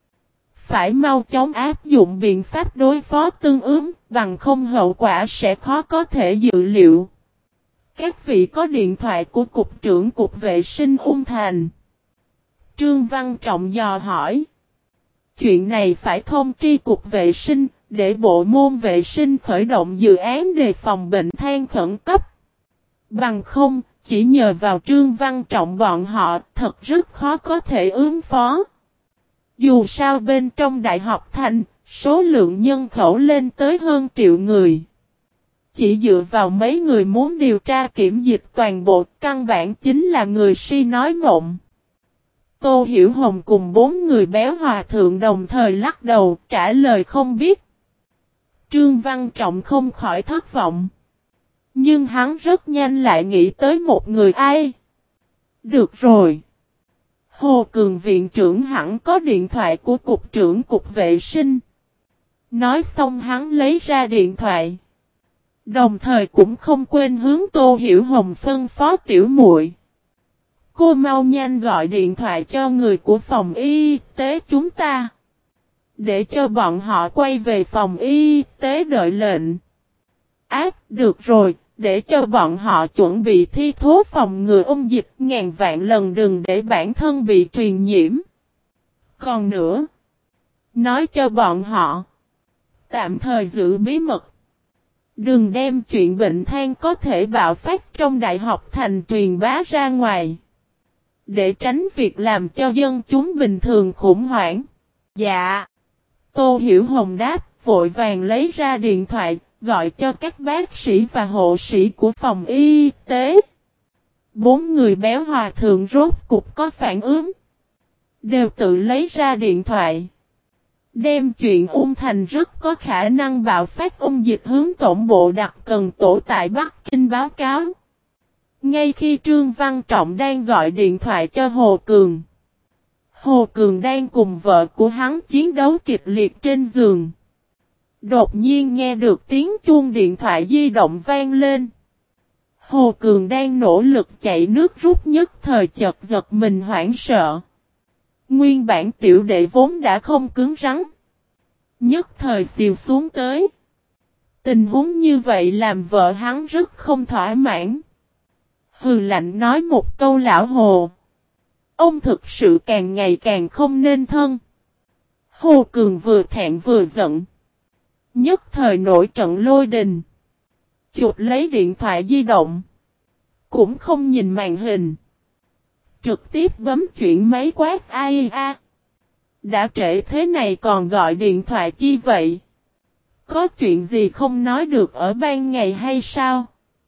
Phải mau chóng áp dụng biện pháp đối phó tương ứng, bằng không hậu quả sẽ khó có thể dự liệu. Các vị có điện thoại của Cục trưởng Cục Vệ sinh Ung Thành? Trương Văn Trọng dò hỏi. Chuyện này phải thông tri Cục Vệ sinh, để bộ môn vệ sinh khởi động dự án đề phòng bệnh than khẩn cấp. Bằng không, chỉ nhờ vào Trương Văn Trọng bọn họ thật rất khó có thể ứng phó. Dù sao bên trong Đại học Thành, số lượng nhân khẩu lên tới hơn triệu người. Chỉ dựa vào mấy người muốn điều tra kiểm dịch toàn bộ, căn bản chính là người si nói mộng. Tô Hiểu Hồng cùng bốn người béo hòa thượng đồng thời lắc đầu, trả lời không biết. Trương Văn Trọng không khỏi thất vọng. Nhưng hắn rất nhanh lại nghĩ tới một người ai. Được rồi. Hồ Cường viện trưởng hẳn có điện thoại của Cục trưởng Cục Vệ sinh. Nói xong hắn lấy ra điện thoại. Đồng thời cũng không quên hướng Tô Hiểu Hồng phân phó tiểu muội. Cô mau nhanh gọi điện thoại cho người của phòng y tế chúng ta. Để cho bọn họ quay về phòng y tế đợi lệnh. Ác, được rồi, để cho bọn họ chuẩn bị thi thố phòng ngừa ung dịch ngàn vạn lần đừng để bản thân bị truyền nhiễm. Còn nữa, Nói cho bọn họ. Tạm thời giữ bí mật. Đừng đem chuyện bệnh than có thể bạo phát trong đại học thành truyền bá ra ngoài. Để tránh việc làm cho dân chúng bình thường khủng hoảng. Dạ. Tô Hiểu Hồng đáp, vội vàng lấy ra điện thoại, gọi cho các bác sĩ và hộ sĩ của phòng y tế. Bốn người béo hòa thượng rốt cục có phản ứng. Đều tự lấy ra điện thoại. Đem chuyện Ung Thành rất có khả năng bạo phát ung dịch hướng tổng bộ đặc cần tổ tại Bắc Kinh báo cáo. Ngay khi Trương Văn Trọng đang gọi điện thoại cho Hồ Cường. Hồ Cường đang cùng vợ của hắn chiến đấu kịch liệt trên giường. Đột nhiên nghe được tiếng chuông điện thoại di động vang lên. Hồ Cường đang nỗ lực chạy nước rút nhất thời chợt giật mình hoảng sợ. Nguyên bản tiểu đệ vốn đã không cứng rắn. Nhất thời xìu xuống tới. Tình huống như vậy làm vợ hắn rất không thỏa mãn. Hừ lạnh nói một câu lão Hồ. Ông thực sự càng ngày càng không nên thân. Hồ Cường vừa thẹn vừa giận. Nhất thời nổi trận lôi đình. Chụp lấy điện thoại di động. Cũng không nhìn màn hình. Trực tiếp bấm chuyển máy quát ai a. Đã trễ thế này còn gọi điện thoại chi vậy? Có chuyện gì không nói được ở ban ngày hay sao?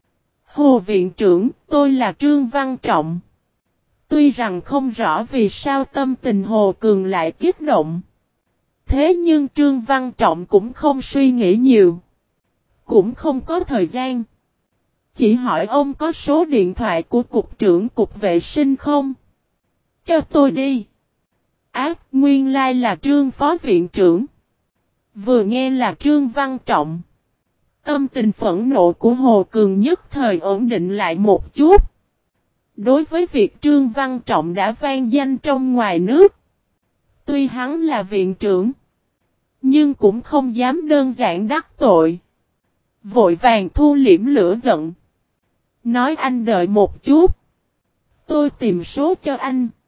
Hồ viện trưởng, tôi là Trương Văn Trọng. Tuy rằng không rõ vì sao tâm tình Hồ Cường lại kích động. Thế nhưng Trương Văn Trọng cũng không suy nghĩ nhiều. Cũng không có thời gian. Chỉ hỏi ông có số điện thoại của cục trưởng cục vệ sinh không? Cho tôi đi. Ác, nguyên lai là Trương Phó Viện trưởng. Vừa nghe là Trương Văn Trọng. Tâm tình phẫn nộ của Hồ Cường nhất thời ổn định lại một chút. Đối với việc Trương Văn Trọng đã vang danh trong ngoài nước. Tuy hắn là viện trưởng. Nhưng cũng không dám đơn giản đắc tội. Vội vàng thu liễm lửa giận. Nói anh đợi một chút. Tôi tìm số cho anh.